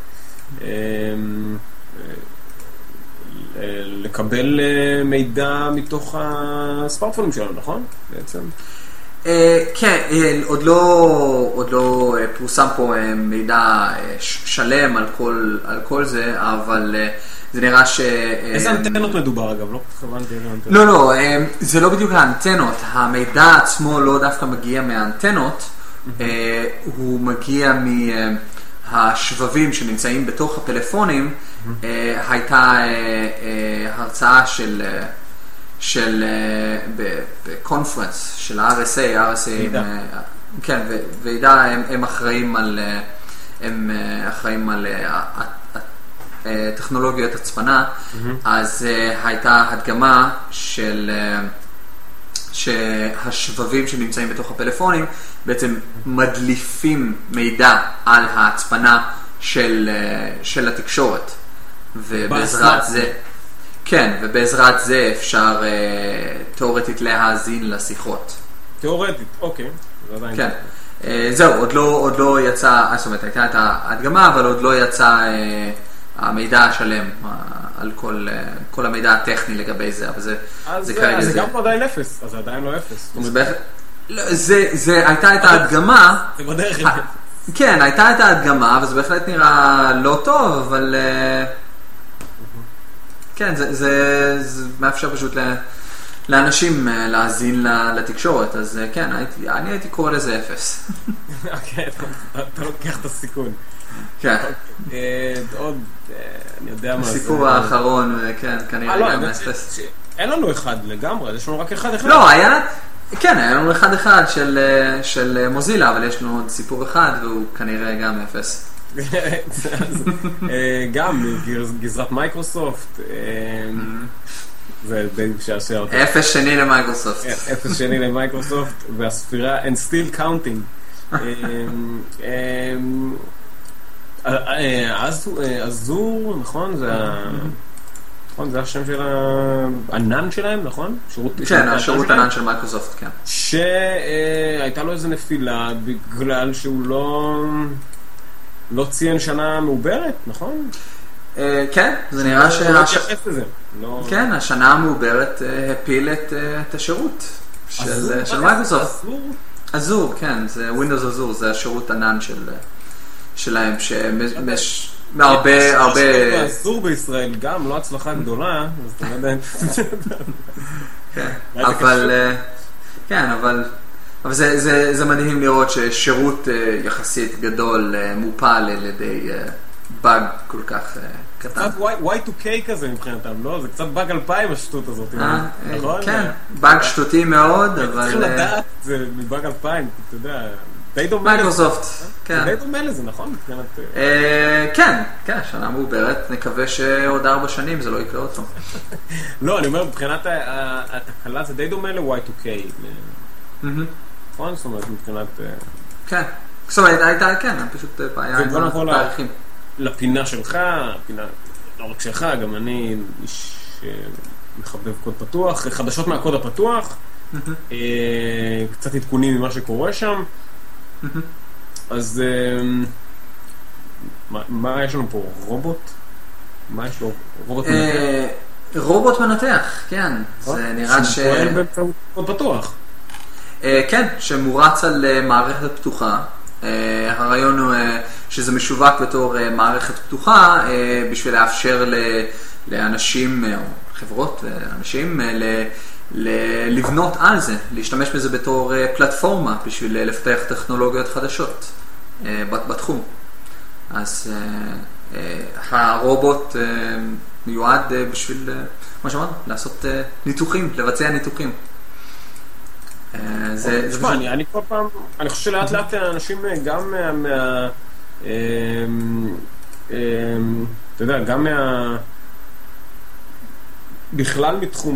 לקבל מידע מתוך הסמארטפונים שלנו, נכון? בעצם. כן, עוד לא פורסם פה מידע שלם על כל זה, אבל זה נראה ש... איזה אנטנות מדובר אגב? לא כוונתי איזה אנטנות. לא, זה לא בדיוק האנטנות. המידע עצמו לא דווקא מגיע מהאנטנות, הוא מגיע מהשבבים שנמצאים בתוך הפלאפונים. הייתה הרצאה של בקונפרנס של ה-RSA, כן, ועידה, הם אחראים על טכנולוגיות הצפנה, אז הייתה הדגמה שהשבבים שנמצאים בתוך הפלאפונים בעצם מדליפים מידע על ההצפנה של התקשורת, ובעזרת זה כן, ובעזרת זה אפשר תיאורטית להאזין לשיחות. תיאורטית, אוקיי. כן. זהו, עוד לא יצא, זאת אומרת, הייתה את ההדגמה, אבל עוד לא יצא המידע השלם על כל המידע הטכני לגבי זה, אבל זה כרגע זה. אז זה גם עדיין אפס, אז זה עדיין לא אפס. זה הייתה את ההדגמה. זה בדרך. כן, הייתה את ההדגמה, וזה בהחלט נראה לא טוב, אבל... כן, זה מאפשר פשוט לאנשים להאזין לתקשורת, אז כן, אני הייתי קורא לזה אפס. אוקיי, אתה לוקח את הסיכון. כן. עוד, אני יודע מה זה. הסיפור האחרון, כן, כנראה גם אפס. אין לנו אחד לגמרי, יש לנו רק אחד. לא, כן, היה לנו אחד של מוזילה, אבל יש לנו עוד סיפור אחד, והוא כנראה גם אפס. גם גזרת מייקרוסופט, זה די משעשע אותי. אפס שני למייקרוסופט. אפס שני למייקרוסופט, והספירה and still counting. אזור, נכון? זה השם של הענן שלהם, נכון? כן, השירות ענן של מייקרוסופט, כן. שהייתה לו איזו נפילה בגלל שהוא לא ציין שנה מעוברת, נכון? כן, זה נראה כן, השנה המעוברת הפיל את השירות של מייקרוסופט. אזור, כן, זה Windows אזור, זה השירות ענן שלהם, הרבה... אזור בישראל גם לא הצלחה גדולה, אז אתה יודע... כן, אבל זה מדהים לראות ששירות יחסית גדול מופל על ידי באג כל כך קטן. קצת Y2K כזה מבחינתם, לא? זה קצת באג 2000 השטות הזאת. כן, באג שטותי מאוד, אבל... צריכים לדעת, זה מבאג 2000, אתה יודע... מייקרוסופט, כן. די דומה לזה, נכון? כן, שנה מעוברת, נקווה שעוד 4 שנים זה לא יקרה עוד פעם. לא, אני אומר, מבחינת התקלה זה די דומה ל-Y2K. נכון? זאת אומרת, מבחינת... כן, זאת אומרת, הייתה, כן, פשוט בעיה עם התאריכים. לפינה שלך, פינה, לא רק שלך, גם אני איש מחבב קוד פתוח, חדשות מהקוד הפתוח, קצת עדכונים ממה שקורה שם. אז מה יש לנו פה? רובוט? מה יש לו? רובוט מנתח? רובוט מנתח, כן. זה נראה שפועל באמצעות קוד פתוח. כן, שמורץ על מערכת פתוחה. הרעיון הוא שזה משווק בתור מערכת פתוחה בשביל לאפשר לאנשים, או חברות ואנשים, לבנות על זה, להשתמש בזה בתור פלטפורמה בשביל לפתח טכנולוגיות חדשות בתחום. אז הרובוט מיועד בשביל, מה שאמרנו, לעשות ניתוחים, לבצע ניתוחים. אני כל פעם, אני חושב שלאט לאט אנשים גם אתה יודע, גם בכלל מתחום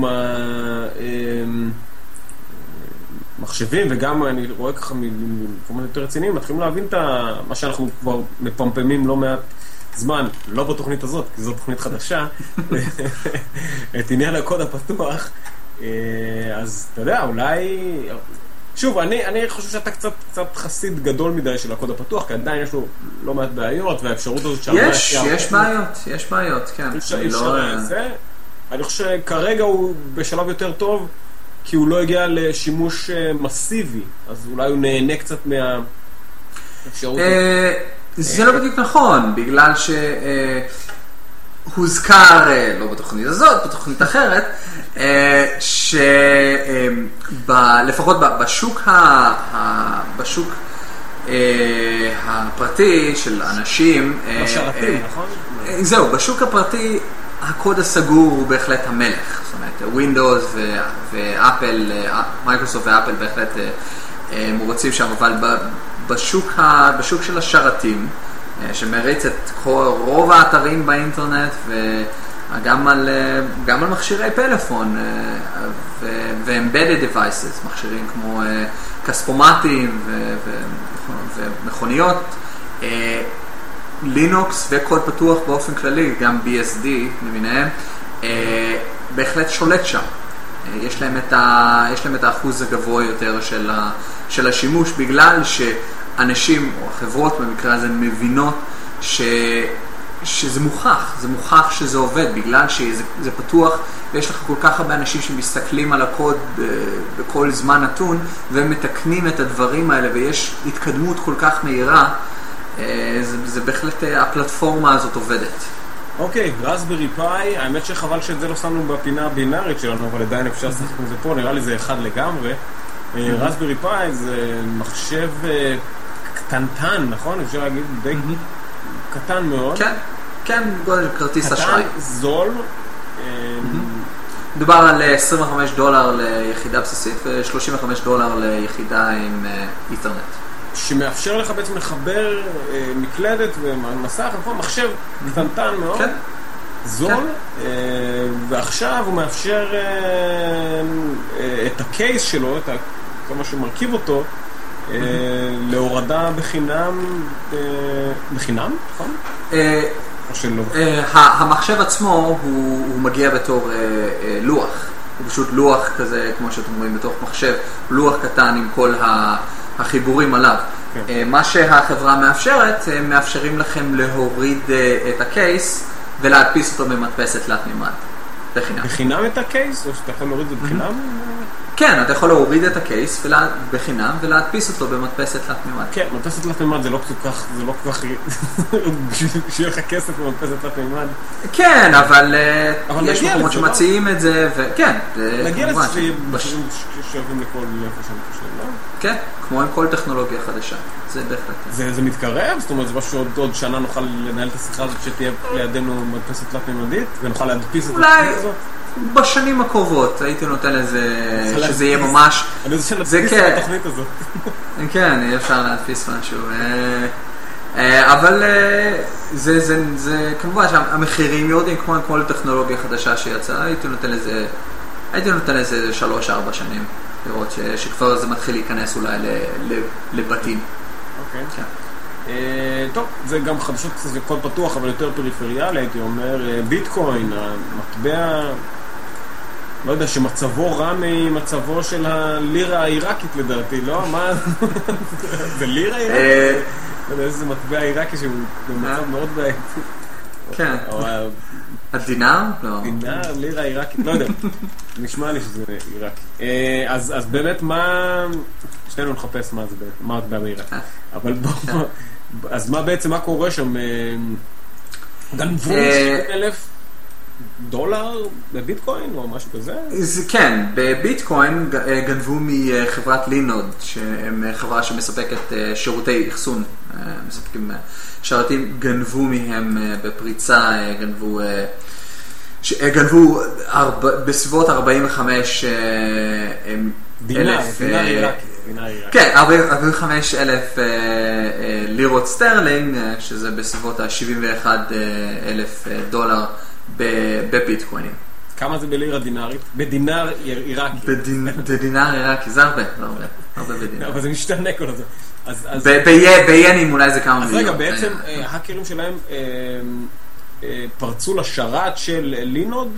המחשבים, וגם אני רואה ככה ממקומות יותר רציניים, מתחילים להבין מה שאנחנו כבר מפמפמים לא מעט זמן, לא בתוכנית הזאת, כי זו תוכנית חדשה, את עניין הקוד הפתוח. אז אתה יודע, אולי... שוב, אני חושב שאתה קצת חסיד גדול מדי של הקוד הפתוח, כי עדיין יש לו לא מעט בעיות, והאפשרות הזאת יש בעיות, כן. אני חושב שכרגע הוא בשלב יותר טוב, כי הוא לא הגיע לשימוש מסיבי, אז אולי הוא נהנה קצת מהאפשרות. זה לא בדיוק נכון, בגלל הוזכר, לא בתוכנית הזאת, בתוכנית אחרת, שלפחות בשוק הפרטי של אנשים, בשרתים, נכון? זהו, בשוק הפרטי הקוד הסגור הוא בהחלט המלך. זאת אומרת, ווינדוס ואפל, מייקרוסופט ואפל בהחלט מורצים שם, אבל בשוק של השרתים, שמריץ את רוב האתרים באינטרנט וגם על מכשירי פלאפון ו-embedded devices, מכשירים כמו כספומטים ומכוניות, לינוקס וקוד פתוח באופן כללי, גם BSD למיניהם, בהחלט שולט שם. יש להם את האחוז הגבוה יותר של השימוש, בגלל שאנשים או החברות במקרה הזה מבינות שזה מוכח שזה עובד, בגלל שזה פתוח ויש לך כל כך הרבה אנשים שמסתכלים על הקוד בכל זמן נתון ומתקנים את הדברים האלה, ויש התקדמות כל כך מהירה. זה בהחלט, הפלטפורמה הזאת עובדת. אוקיי, רסברי פאי, האמת שחבל שאת זה לא שמנו בפינה הבינארית שלנו, אבל עדיין אפשר לשחק עם זה פה, נראה לי זה אחד לגמרי. רסברי פאי זה מחשב קטנטן, נכון? אפשר להגיד די קטן מאוד. כן, גודל כרטיס אשראי. קטן, זול. מדובר על $25 ליחידה בסיסית ו$35 ליחידה עם איתרנט. שמאפשר לך בעצם לחבר מקלדת ומסך, מחשב קטנטן מאוד, זול, ועכשיו הוא מאפשר את הקייס שלו, את כל מה שמרכיב אותו, להורדה בחינם, נכון? המחשב עצמו הוא מגיע בתור לוח, הוא פשוט לוח כזה, כמו שאתם רואים, בתוך מחשב, לוח קטן עם כל החיבורים עליו. מה שהחברה מאפשרת, הם מאפשרים לכם להוריד את הקייס ולהדפיס אותו במדפסת תלת מימד. בחינם. בחינם את הקייס? או שאתה יכול להוריד את זה בחינם? כן, אתה יכול להוריד את הקייס בחינם ולהדפיס אותו במדפסת תלת מימד. כן, מדפסת תלת מימד זה לא כל כך שיהיה לך כסף במדפסת תלת מימד. כן, אבל יש מקומות שמציעים את זה, וכן. נגיע לזה ששווים לכל איפה שאני חושב, לא? כן, כמו עם כל טכנולוגיה חדשה. זה בהחלט. זה מתקרב? זאת אומרת, זה משהו שעוד שנה נוכל לנהל את השיחה הזאת שתהיה לידינו מדפסת תלת מימדית, ונוכל להדפיס את התוכנית הזאת? בשנים הקרובות, הייתי נותן לזה, שזה יהיה ממש... אני רוצה להדפיס את התוכנית הזאת. כן, יהיה אפשר להדפיס משהו. אבל זה כמובן שהמחירים יורדים כמו כל טכנולוגיה חדשה שיצאה, הייתי נותן לזה 3-4 שנים, לראות שכבר זה מתחיל להיכנס אולי לבתים. אוקיי. טוב, זה גם חדשות קצת קוד פתוח, אבל יותר פריפריאלי, הייתי אומר, ביטקוין, המטבע, לא יודע, שמצבו רע ממצבו של הלירה העיראקית לדעתי, לא? מה? זה לירה עיראקית? לא יודע, איזה מטבע עיראקי שהוא במצב מאוד בעייתי. כן. הדינר? לא. דינר, לירה עיראקית, לא יודע. נשמע לי שזה עיראקי. אז באמת מה... שנינו נחפש מה זה בעצם, מה מטבע בעיראק. אבל בואו... אז מה בעצם, מה קורה שם? גנבו $70,000 בביטקוין או משהו כזה? כן, בביטקוין גנבו מחברת לינוד, שהם חברה שמספקת שירותי אחסון, מספקים שרתים, גנבו מהם בפריצה, גנבו בסביבות 45,000 דינר עיראקי. כן, 45,000 לירות סטרלינג, שזה בסביבות $71,000 בביטקוינים. כמה זה בלירה דינארית? בדינר עיראקי. בדינר עיראקי, זה הרבה בדינר. אבל זה משתנה כל הזמן. ביינים אולי זה כמה מיליון. אז רגע, בעצם ההאקרים שלהם פרצו לשרת של לינוד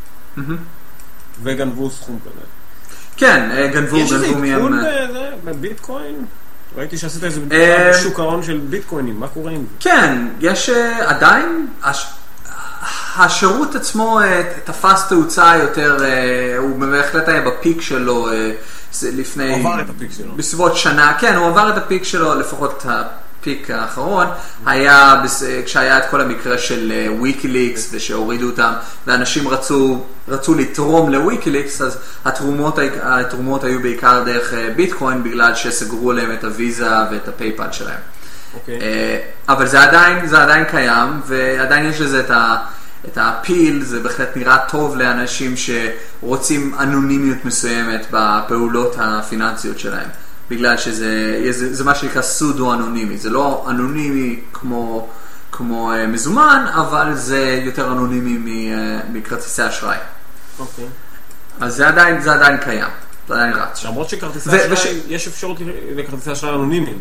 וגנבו סכום כזה. כן, גנבו מהם... יש איזה עדכון בביטקוין? ראיתי שעשית איזה שוק ההון של ביטקוינים, מה קורה עם זה? כן, יש עדיין, השירות עצמו תפס תאוצה יותר, הוא בהחלט היה בפיק שלו לפני... הוא עבר את הפיק שלו. בסביבות שנה, כן, הוא עבר את הפיק שלו, לפחות הפיק האחרון, היה כשהיה את כל המקרה של ויקיליקס ושהורידו אותם, ואנשים רצו לתרום לוויקיליקס, אז התרומות היו בעיקר דרך ביטקוין, בגלל שסגרו להם את הוויזה ואת הפייפל שלהם. אבל זה עדיין קיים, ועדיין יש לזה את הפיל, זה בהחלט נראה טוב לאנשים שרוצים אנונימיות מסוימת בפעולות הפיננסיות שלהם. בגלל שזה מה שנקרא סודו-אנונימי. זה לא אנונימי כמו מזומן, אבל זה יותר אנונימי מכרטיסי אשראי. אוקיי. אז זה עדיין קיים. זה עדיין רץ. למרות שכרטיסי אשראי, יש אפשרות לכרטיסי אשראי אנונימיים.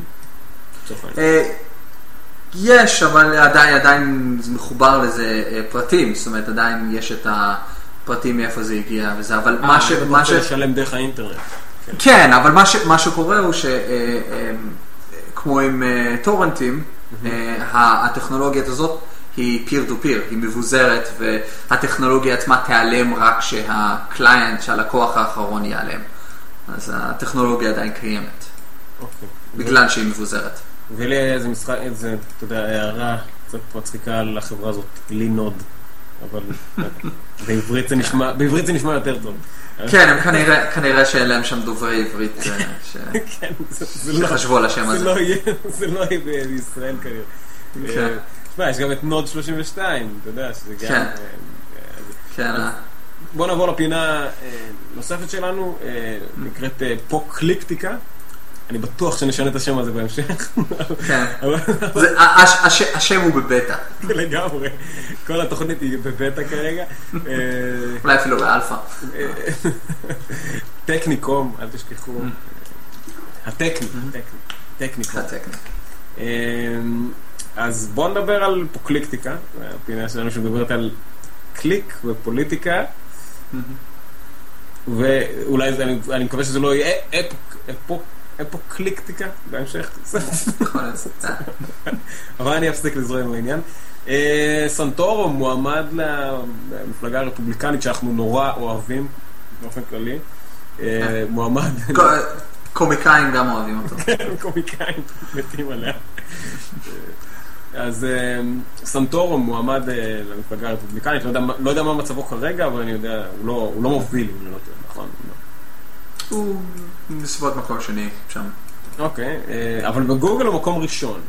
יש, אבל עדיין זה מחובר לזה פרטים. זאת אומרת, עדיין יש את הפרטים מאיפה זה הגיע וזה. אבל מה אתה רוצה לשלם דרך האינטרנט. כן, אבל מה שקורה הוא כמו עם טורנטים, הטכנולוגיה הזאת היא peer to peer, היא מבוזרת, והטכנולוגיה עצמה תיעלם רק שהקליינט, שהלקוח האחרון ייעלם. אז הטכנולוגיה עדיין קיימת, בגלל שהיא מבוזרת. ולי איזה משחק, איזה, אתה יודע, הערה קצת מצחיקה על החברה הזאת, לינוד, אבל בעברית זה נשמע יותר טוב. כן, הם כנראה שאין להם שם דוברי עברית שחשבו על השם הזה. זה לא יהיה בישראל כנראה. תשמע, יש גם את נוד 32, אתה יודע שזה גם... כן. בוא נעבור לפינה נוספת שלנו, נקראת פוקליקטיקה. אני בטוח שנשנה את השם הזה בהמשך. כן. השם הוא בבטא. לגמרי. כל התוכנית היא בבטא כרגע. אולי אפילו באלפא. טקניקום, אל תשכחו. הטקניקום. אז בואו נדבר על פוקליקטיקה. הפינה שלנו שמדברת על קליק ופוליטיקה. ואולי אני מקווה שזה לא יהיה אפוקליקטיקה בהמשך. אבל אני אפסיק לזרום עם העניין. סנטורו מועמד למפלגה הרפובליקנית שאנחנו נורא אוהבים באופן כללי. מועמד... קומיקאים גם אוהבים אותו. כן, קומיקאים מתים עליה. אז סנטורו מועמד למפלגה הרפובליקנית, לא יודע מה מצבו כרגע, אבל אני יודע, הוא לא מוביל, אם אני לא טועה, נכון? הוא בסביבות מקום שני שם. אוקיי, אבל בגוגל הוא מקום ראשון.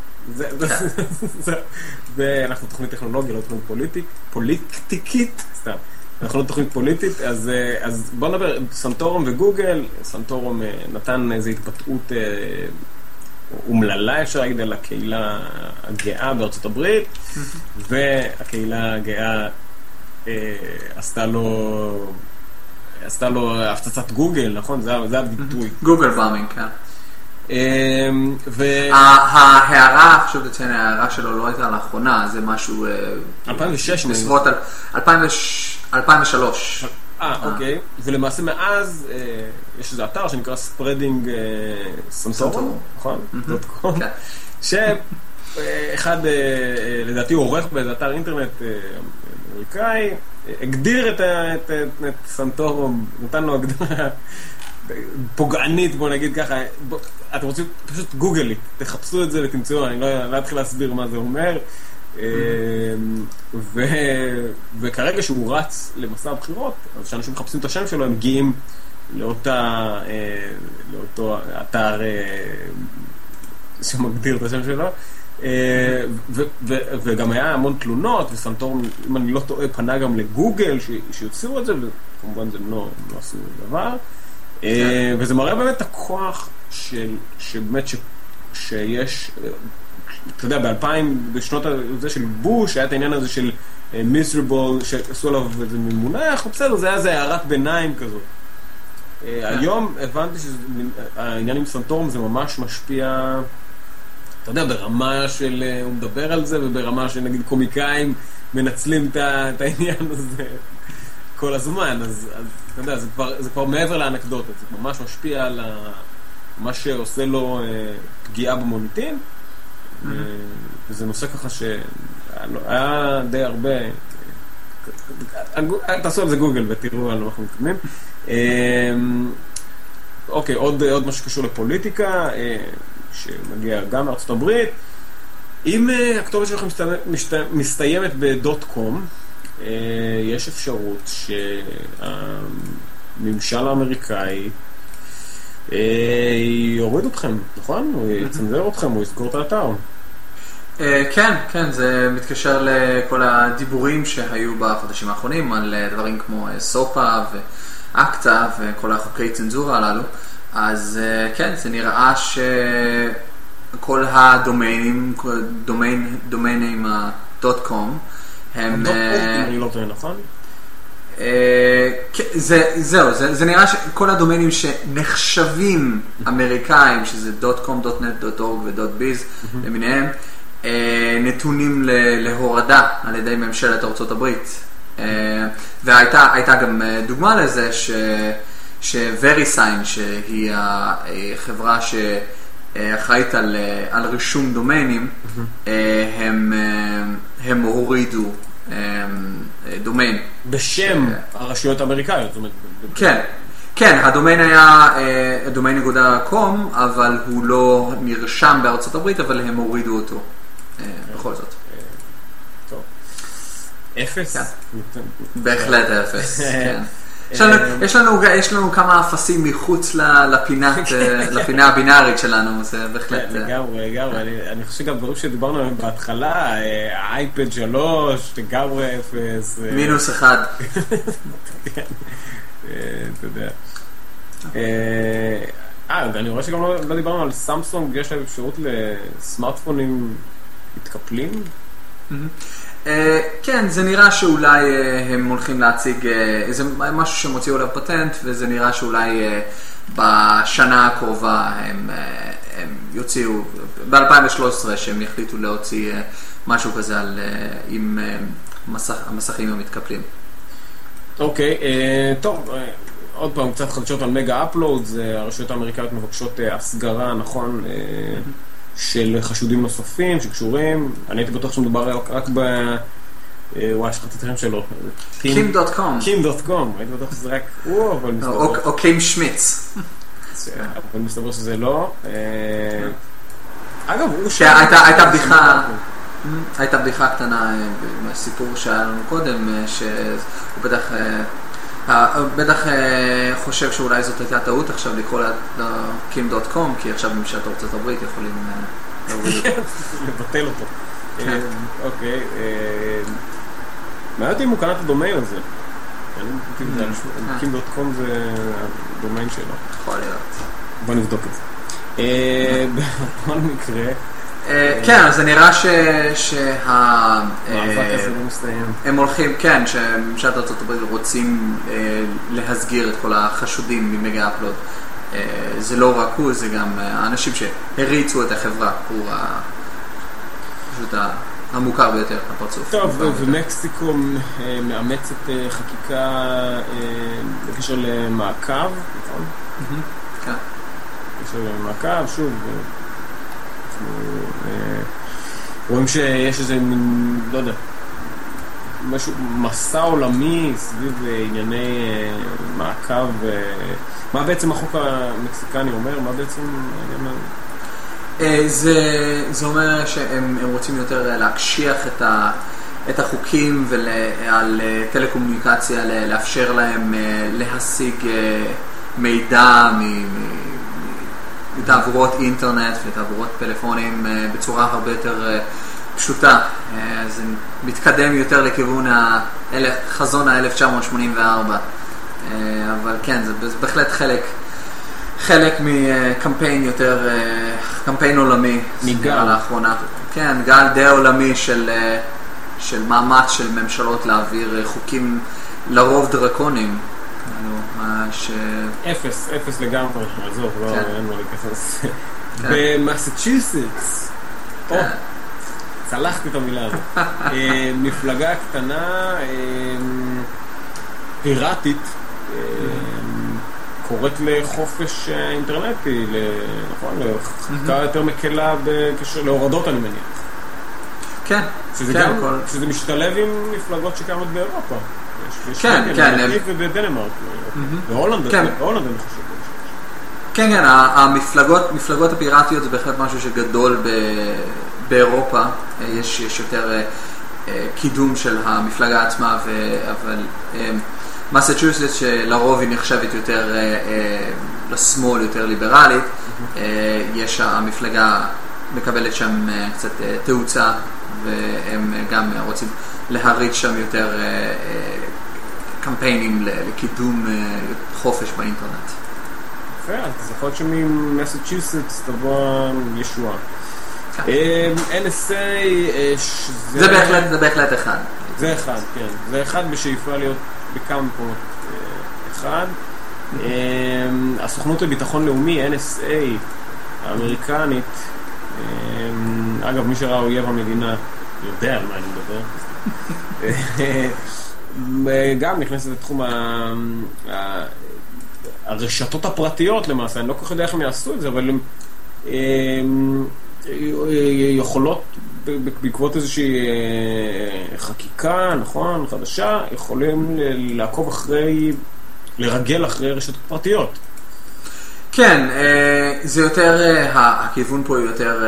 ואנחנו תוכנית טכנולוגיה, לא תוכנית פוליטיקית, סתם. אנחנו לא תוכנית פוליטית, אז בוא נדבר, סנטורום וגוגל, סנטורום נתן איזו התבטאות אומללה, אפשר להגיד, על הקהילה הגאה בארצות הברית, והקהילה הגאה עשתה לו הפצצת גוגל, נכון? זה הביטוי. גוגל באמינג, כן. ההערה, חשוב לציין, ההערה שלו לא הייתה לאחרונה, זה משהו... 2006. בסביבות 2003. אוקיי. ולמעשה מאז יש איזה אתר שנקרא Spreading Santorum, נכון? שאחד, לדעתי, עורך באיזה אתר אינטרנט אמריקאי, הגדיר את סנטורום, נתן לו הגדרה פוגענית, בוא נגיד ככה. אתם רוצים פשוט גוגלית, תחפשו את זה ותמצאו, אני לא אתחיל להסביר מה זה אומר. וכרגע שהוא רץ למסע הבחירות, אז כשאנשים מחפשים את השם שלו, הם מגיעים לאותו אתר שמגדיר את השם שלו, וגם היה המון תלונות, וסנטורום, אם אני לא טועה, פנה גם לגוגל שיוציאו את זה, וכמובן זה לא עשו דבר. וזה מראה באמת את הכוח שבאמת שיש, אתה יודע, בשנות הזה של בוש, היה את העניין הזה של miserable, שעשו עליו איזה ממונח, בסדר, זה היה איזה הערת ביניים כזאת. היום הבנתי שהעניין עם סנטורום זה ממש משפיע, אתה יודע, ברמה של, הוא מדבר על זה, וברמה של נגיד קומיקאים מנצלים את העניין הזה כל הזמן, אז אתה יודע, זה כבר מעבר לאנקדוטות, זה ממש משפיע על מה שעושה לו פגיעה במוניטין, וזה נושא ככה שהיה די הרבה, תעשו על זה גוגל ותראו על מה אנחנו מתקדמים. אוקיי, עוד משהו שקשור לפוליטיקה, שמגיע גם מארצות הברית. אם הכתובת שלכם מסתיימת ב.com, יש אפשרות שהממשל האמריקאי יוריד אתכם, נכון? הוא יצנזר אתכם, הוא יסגור את האתר. כן, זה מתקשר לכל הדיבורים שהיו בחודשים האחרונים על דברים כמו סופה ואקטה וכל החוקי צנזורה הללו. אז כן, זה נראה שכל הדומיינים .com הם... אני לא טועה, נכון? זהו, זה נראה שכל הדומיינים שנחשבים אמריקאים, שזה .com, .net, .org ו.biz למיניהם, נתונים להורדה על ידי ממשלת ארצות הברית. והייתה גם דוגמה לזה ש-VeriSign, שהיא החברה שאחראית על רישום דומיינים, הם הורידו דומיין. בשם הרשויות האמריקאיות. כן, הדומיין היה domain.com, אבל הוא לא נרשם בארצות הברית, אבל הם הורידו אותו בכל זאת. טוב. אפס? בהחלט אפס, כן. יש לנו כמה אפסים מחוץ לפינה הבינארית שלנו, זה בהחלט... לגמרי. אני חושב שגם דברים שדיברנו עליהם בהתחלה, אייפד 3, לגמרי אפס. מינוס 1. אתה יודע. אני רואה שגם לא דיברנו על סמסונג, יש להם אפשרות לסמארטפונים מתקפלים? כן, זה נראה שאולי הם הולכים להציג איזה משהו שהם הוציאו עליו פטנט, וזה נראה שאולי בשנה הקרובה הם יוציאו, ב-2013 שהם יחליטו להוציא משהו כזה עם המסכים המתקפלים. אוקיי, טוב, עוד פעם קצת חדשות על מגה אפלוד, הרשויות האמריקאיות מבקשות הסגרה, נכון, של חשודים נוספים שקשורים, אני הייתי בטוח שמדובר רק וואי, שכחתי את השם שלו. Kim.com. Kim.com, הייתי בטוח שזה רק הוא, אבל מסתבר... או קים שמיץ. אבל מסתבר שזה לא. אגב, הוא הייתה בדיחה קטנה בסיפור שהיה לנו קודם, שהוא בטח חושב שאולי זאת הייתה טעות עכשיו לקרוא ל-Kim.com, כי עכשיו ממשלת ארצות הברית יכולים לבטל אותו. אוקיי. מה יודעים אם הוא קנה את הדומיין הזה? Kim.com זה הדומיין שלו. יכול להיות. בוא נבדוק את זה. בכל מקרה... כן, אז זה נראה הם הולכים, כן, שממשלת ארצות הברית רוצים להסגיר את כל החשודים ממגה אפלוד. זה לא רק הוא, זה גם האנשים שהריצו את החברה, הוא פשוט המוכר ביותר, הפרצוף. טוב, ומקסיקו מאמצת חקיקה בקשר למעקב, נכון? כן. בקשר למעקב, שוב, רואים שיש איזה מין, לא יודע, משהו, מסע עולמי סביב ענייני מעקב. מה בעצם החוק המקסיקני אומר? מה בעצם זה אומר שהם רוצים יותר להקשיח את החוקים ועל טלקומוניקציה, לאפשר להם להשיג מידע מתעבורות אינטרנט ותעבורות פלאפונים בצורה הרבה יותר פשוטה. זה מתקדם יותר לכיוון חזון ה-1984, אבל כן, זה בהחלט חלק מקמפיין יותר, קמפיין עולמי. מגל. לאחרונה. כן, גל די עולמי של מאמץ של ממשלות להעביר חוקים לרוב דרקונים. אפס לגמרי, עזוב, לא, אין מה להיכנס. במסצ'וסטס, צלחתי את המילה הזאת, מפלגה קטנה, פיראטית, קוראת לחופש אינטרנטי, נכון, לחקיקה יותר מקלה בקשר להורדות, אני מניח. כן. שזה משתלב עם מפלגות שקיימות באירופה. כן, כן. ובדנמרק, בהולנד, אני חושב. כן, כן, המפלגות הפיראטיות זה בהחלט משהו שגדול באירופה. יש יותר קידום של המפלגה עצמה, אבל מסצ'וסטס שלרוב היא נחשבת יותר לשמאל, יותר ליברלית, המפלגה מקבלת שם קצת תאוצה, והם גם רוצים להריץ שם יותר קמפיינים לקידום חופש באינטרנט. יפה, אז יכול להיות שממסצ'וסטס תבוא ישועה. NSA זה בהחלט אחד. זה אחד, כן. זה אחד בשאיפה להיות בכמה מקומות אחד. הסוכנות לביטחון לאומי, NSA, האמריקנית, אגב, מי שראה אויב המדינה יודע על מה אני מדבר. גם נכנסת לתחום הרשתות הפרטיות למעשה, אני לא כל כך יודע איך הם יעשו את זה, אבל הם יכולות, בעקבות איזושהי חקיקה, נכון, חדשה, יכולים לעקוב אחרי, לרגל אחרי רשתות פרטיות. כן, זה יותר, הכיוון פה הוא יותר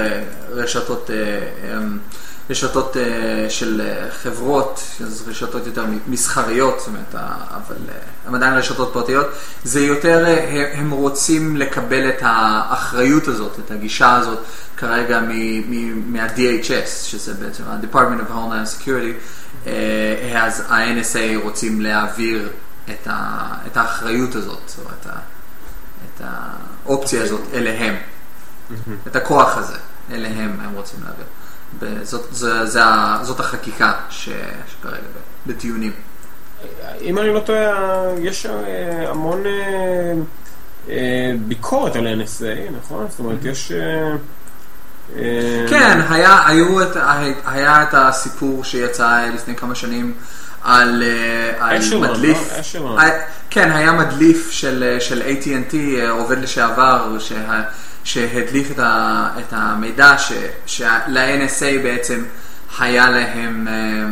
רשתות של חברות, רשתות יותר מסחריות, זאת אומרת, אבל הם עדיין רשתות פרטיות. זה יותר, הם רוצים לקבל את האחריות הזאת, את הגישה הזאת, כרגע מה-DHS, שזה בעצם ה-Department of Homeland Security, אז ה-NSA רוצים להעביר את האחריות הזאת, זאת אומרת, את האופציה הזאת אליהם, את הכוח הזה אליהם הם רוצים להעביר. זאת החקיקה שכרגע בטיעונים. אם אני לא טועה, יש המון ביקורת על NSA, נכון? זאת אומרת, יש... כן, היה את הסיפור שיצא לפני כמה שנים על מדליף. כן, היה מדליף של AT&T, עובד לשעבר, שהדליף את המידע של-NSA בעצם היה להם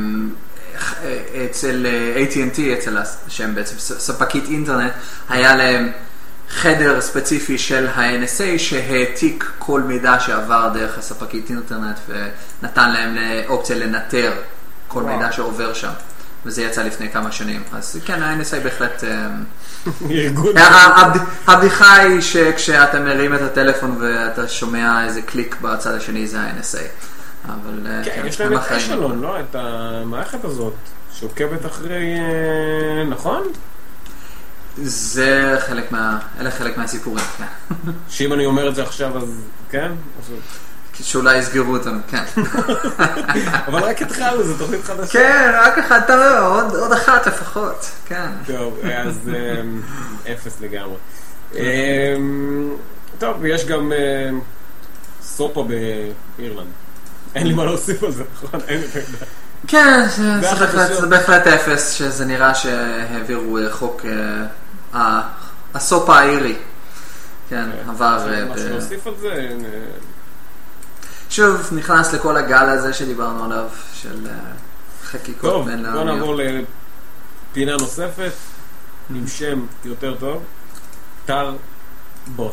אצל AT&T, שהם בעצם ספקית אינטרנט, היה להם חדר ספציפי של ה-NSA שהעתיק כל מידע שעבר דרך הספקית אינטרנט ונתן להם אופציה לנטר כל מידע שעובר שם. וזה יצא לפני כמה שנים. אז כן, ה-NSA בהחלט... הבדיחה היא שכשאתה מרים את הטלפון ואתה שומע איזה קליק בצד השני זה ה-NSA. אבל... כן, יש להם את אשלון, לא? את המערכת הזאת שעוקבת אחרי... נכון? זה חלק מהסיפורים, כן. שאם אני אומר את זה עכשיו, אז כן? שאולי יסגרו אותנו, כן. אבל רק התחלנו, זו תוכנית חדשה. כן, רק אחת, עוד אחת לפחות, כן. טוב, אז 0 לגמרי. טוב, ויש גם סופה באירלנד. אין לי מה להוסיף על זה, נכון? כן, זה בהחלט 0, שזה נראה שהעבירו חוק הסופה האירי. כן, עבר... מה שנוסיף על זה... שוב, נכנס לכל הגל הזה שדיברנו עליו, של חקיקות בינלאומיות. טוב, בוא נעבור לפינה נוספת, עם שם יותר טוב, תר בוט.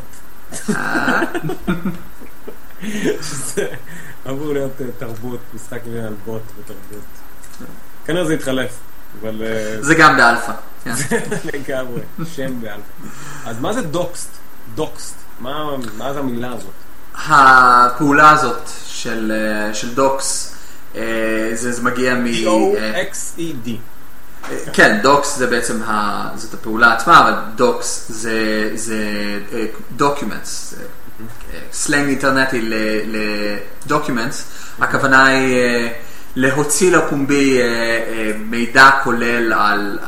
שזה אמור להיות תרבות, משחק על בוט ותרבות. כנראה זה התחלף, אבל... זה גם באלפא. זה לגמרי, שם באלפא. אז מה זה דוקסט? דוקסט, מה זה המילה הזאת? הפעולה הזאת של דוקס, זה מגיע D-O-X-E-D. כן, דוקס זה בעצם זאת הפעולה עצמה, אבל דוקס זה documents, סלנג אינטרנטי לדוקומנטס. הכוונה היא להוציא לפומבי מידע כולל על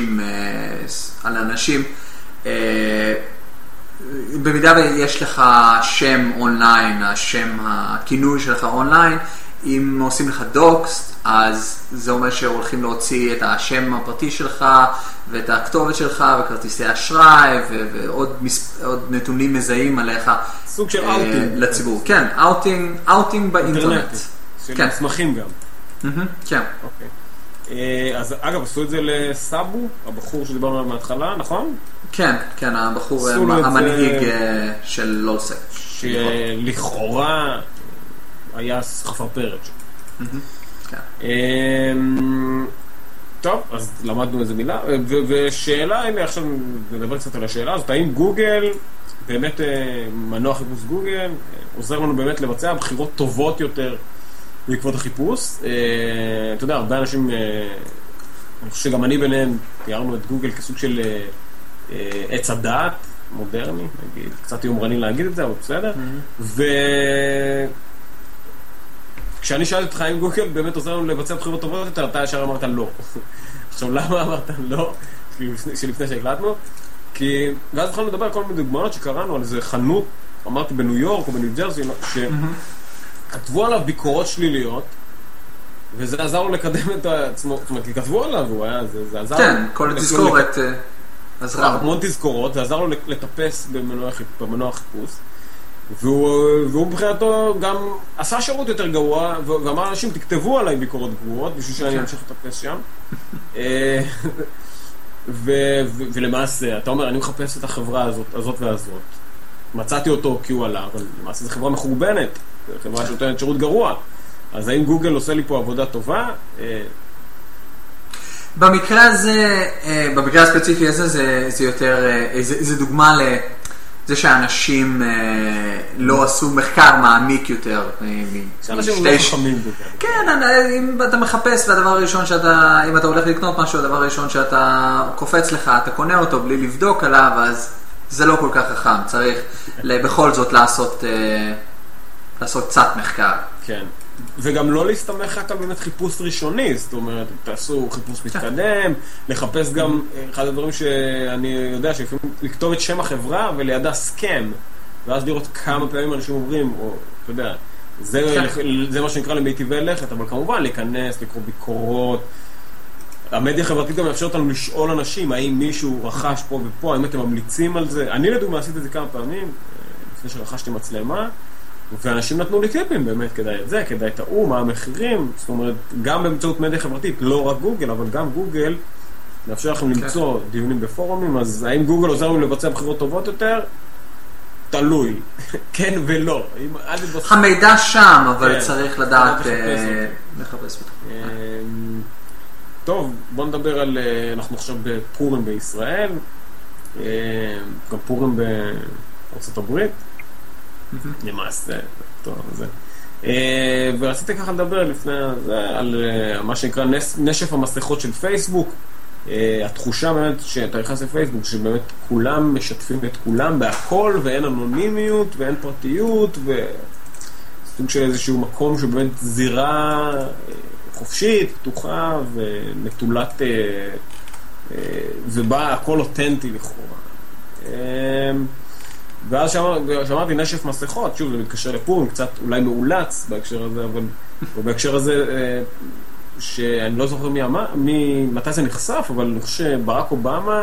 אנשים, במידה ויש לך שם אונליין, הכינוי שלך אונליין, אם עושים לך דוקס, אז זה אומר שהולכים להוציא את השם הפרטי שלך, ואת הכתובת שלך, וכרטיסי אשראי, ועוד נתונים מזהים עליך. סוג של אאוטינג. לציבור. כן, אאוטינג באינטרנט. של מסמכים גם. כן. אוקיי. אז אגב, עשו את זה לסאבו, הבחור שדיברנו עליו מההתחלה, נכון? כן, כן, הבחור המנהיג של לולסק. שלכאורה היה חפרפרת שם. טוב, אז למדנו איזה מילה, ושאלה, הנה עכשיו נדבר קצת על השאלה הזאת, האם גוגל, באמת מנוע חיפוש גוגל, עוזר לנו באמת לבצע בחירות טובות יותר בעקבות החיפוש. אתה יודע, הרבה אנשים, אני חושב שגם אני ביניהם, תיארנו את גוגל כסוג של עץ הדעת מודרני, נגיד, קצת יומרני להגיד את זה, אבל בסדר. כשאני שאלתי אותך אם גוגל באמת עוזר לנו לבצע בחירות טובות יותר, אתה ישר אמרת לא. עכשיו, למה אמרת לא? שלפני שהקלטנו? כי, ואז התחלנו לדבר על כל מיני דוגמאות שקראנו על איזה חנות, אמרתי בניו יורק או בניו ג'רזי, שכתבו עליו ביקורות שליליות, וזה עזר לו לקדם את עצמו, זאת אומרת, כי כתבו עליו, זה עזר לו. כן, כל תזכורת עזרה. המון תזכורות, זה עזר לו לטפס במנוע חיפוש. והוא מבחינתו גם עשה שירות יותר גרוע, ואמר אנשים, תכתבו עליי ביקורות גרועות, בשביל שאני אמשיך לטפס שם. ולמעשה, אתה אומר, אני מחפש את החברה הזאת והזאת. מצאתי אותו כי הוא עלה, אבל למעשה זו חברה מחורבנת, זו חברה שנותנת שירות גרוע. אז האם גוגל עושה לי פה עבודה טובה? במקרה הזה, במקרה הספציפי הזה, זה יותר, זה דוגמה זה שאנשים לא עשו מחקר מעמיק יותר. שאנשים לא חכמים בו. כן, אם אתה מחפש, והדבר הראשון שאתה, אם אתה הולך לקנות משהו, הדבר הראשון שאתה קופץ לך, אתה קונה אותו בלי לבדוק עליו, אז זה לא כל כך חכם. צריך בכל זאת לעשות קצת מחקר. כן. וגם לא להסתמך רק על באמת חיפוש ראשוני, זאת אומרת, תעשו חיפוש מתקדם, לחפש גם, אחד הדברים שאני יודע, שלפעמים לכתוב את שם החברה ולידה סקאם, ואז לראות כמה פעמים אנשים אומרים, או, אתה יודע, זה מה שנקרא למיטיבי לכת, אבל כמובן להיכנס, לקרוא ביקורות. המדיה החברתית גם מאפשרת לנו לשאול אנשים, האם מישהו רכש פה ופה, האם אתם ממליצים על זה. אני לדוגמה עשיתי את זה כמה פעמים, לפני שרכשתי מצלמה, ואנשים נתנו לי טיפים באמת, כדאי את זה, כדאי את מה המחירים, זאת אומרת, גם באמצעות מדיה חברתית, לא רק גוגל, אבל גם גוגל, מאפשר לכם למצוא דיונים בפורומים, אז האם גוגל עוזר לנו לבצע בחירות טובות יותר? תלוי, כן ולא. המידע שם, אבל צריך לדעת לחפש אותו. טוב, בוא נדבר על, אנחנו עכשיו בפורים בישראל, גם פורים בארצות הברית, למעשה, טוב, זה. ורציתי ככה לדבר לפני זה, על מה שנקרא נשף המסכות של פייסבוק, התחושה באמת שאתה נכנס לפייסבוק, שבאמת כולם משתפים את כולם בהכל, ואין אנונימיות, ואין פרטיות, וסוג של איזשהו מקום שבאמת זירה חופשית, פתוחה, ונטולת, ובא הכל אותנטי לכאורה. ואז שמעתי נשף מסכות, שוב זה מתקשר לפורים, קצת אולי מאולץ בהקשר הזה, אבל בהקשר הזה שאני לא זוכר מתי זה נחשף, אבל אני חושב שברק אובמה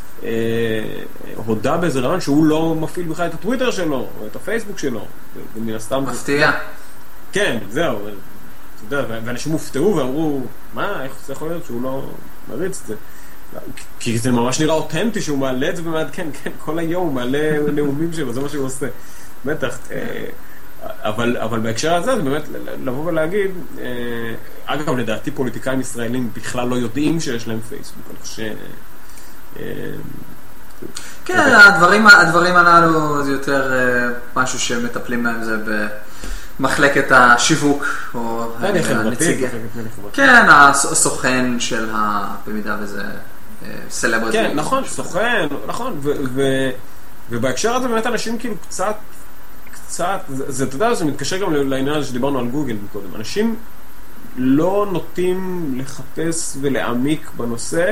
הודע באיזה רעיון שהוא לא מפעיל בכלל את הטוויטר שלו, או את הפייסבוק שלו, ומן הסתם... מפתיע. כן, זהו, אתה יודע, ואנשים הופתעו ואמרו, מה, איך זה יכול להיות שהוא לא מריץ את זה? כי זה ממש נראה אותנטי שהוא מעלה את זה ומעדכן, כן, כל היום הוא מעלה נאומים שלו, זה מה שהוא עושה. בטח. אבל בהקשר הזה, זה באמת לבוא ולהגיד, אגב, לדעתי פוליטיקאים ישראלים בכלל לא יודעים שיש להם פייסבוק, אני חושב... כן, הדברים הללו זה יותר משהו שמטפלים בהם זה במחלקת השיווק, או הנציגה. כן, הסוכן של במידה וזה סלברטי. כן, נכון, סוכן, נכון, ובהקשר הזה באמת אנשים כאילו קצת, זה, אתה יודע, זה מתקשר גם לעניין הזה שדיברנו על גוגל מקודם. אנשים לא נוטים לחפש ולהעמיק בנושא.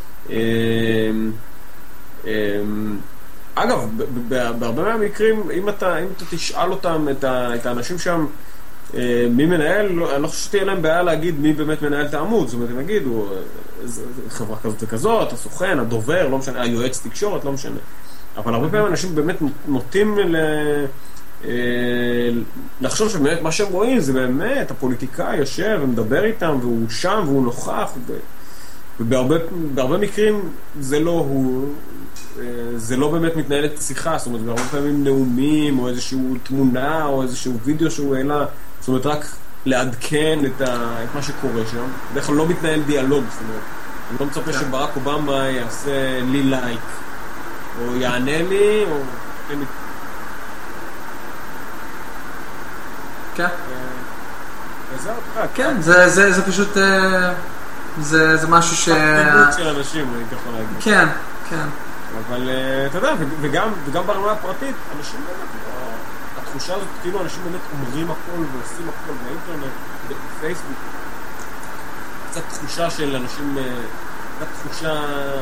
אגב, בהרבה מהמקרים, אם אתה תשאל אותם, את האנשים שם, מי מנהל, אני לא חושב שתהיה להם בעיה להגיד מי באמת מנהל את העמוד. זאת אומרת, הם יגידו, חברה כזאת וכזאת, הסוכן, הדובר, לא משנה, היועץ תקשורת, לא משנה. אבל הרבה פעמים אנשים באמת נוטים לחשוב שבאמת מה שהם רואים זה באמת הפוליטיקאי יושב ומדבר איתם והוא שם והוא נוכח ובהרבה מקרים זה לא באמת מתנהלת שיחה, זאת אומרת בהרבה פעמים נאומים או איזשהו תמונה או איזשהו וידאו שהוא העלה, זאת אומרת רק לעדכן את מה שקורה שם, בדרך כלל לא מתנהל דיאלוג, זאת אומרת אני לא מצפה שברק אובמה יעשה לי לייק או יענה לי או... כן. כן, זה פשוט, זה משהו תרבות של אנשים, אני יכול להגיד. כן, כן. אבל, אתה יודע, וגם ברמה הפרטית, אנשים באמת, התחושה הזאת, כאילו אנשים באמת אומרים הכל ועושים הכל באינטרנט, בפייסבוק. קצת תחושה של אנשים, קצת תחושה...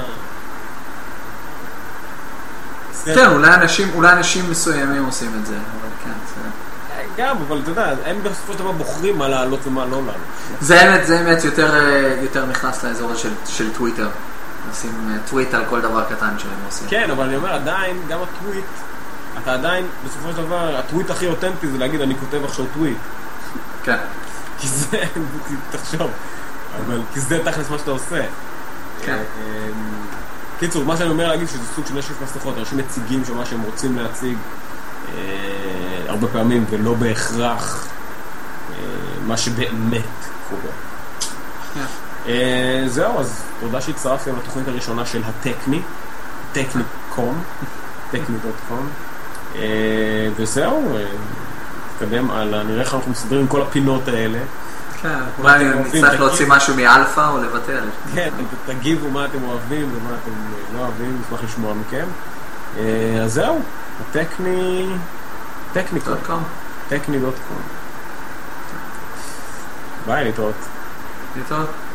כן, אולי אנשים מסוימים עושים את זה, אבל כן, זה... גם, אבל אתה יודע, הם בסופו של דבר בוחרים מה לעלות ומה לא לעלות. זה אמת יותר נכנס לאזור של טוויטר. נשים טוויט על כל דבר קטן שהם עושים. כן, אבל אני אומר, עדיין, גם הטוויט, אתה עדיין, בסופו של דבר, הטוויט הכי אותנטי זה להגיד, אני כותב עכשיו טוויט. כן. כי זה, תחשוב, אבל כי זה תכלס מה שאתה עושה. כן. קיצור, מה שאני אומר להגיד שזה סוג של נשף מסכות, אנשים מציגים שמה שהם רוצים להציג, הרבה פעמים, ולא בהכרח מה שבאמת קורה. זהו, אז תודה שהצטרפתם לתוכנית הראשונה של הטכני, טכניקום, טכני.com, וזהו, נתקדם הלאה, נראה איך אנחנו מסדרים כל הפינות האלה. כן, אולי נצטרך להוציא משהו מאלפא או לבטל. כן, תגיבו מה אתם אוהבים ומה אתם לא אוהבים, נשמח לשמוע מכם. אז זהו, טכניקום. ביי, להתראות.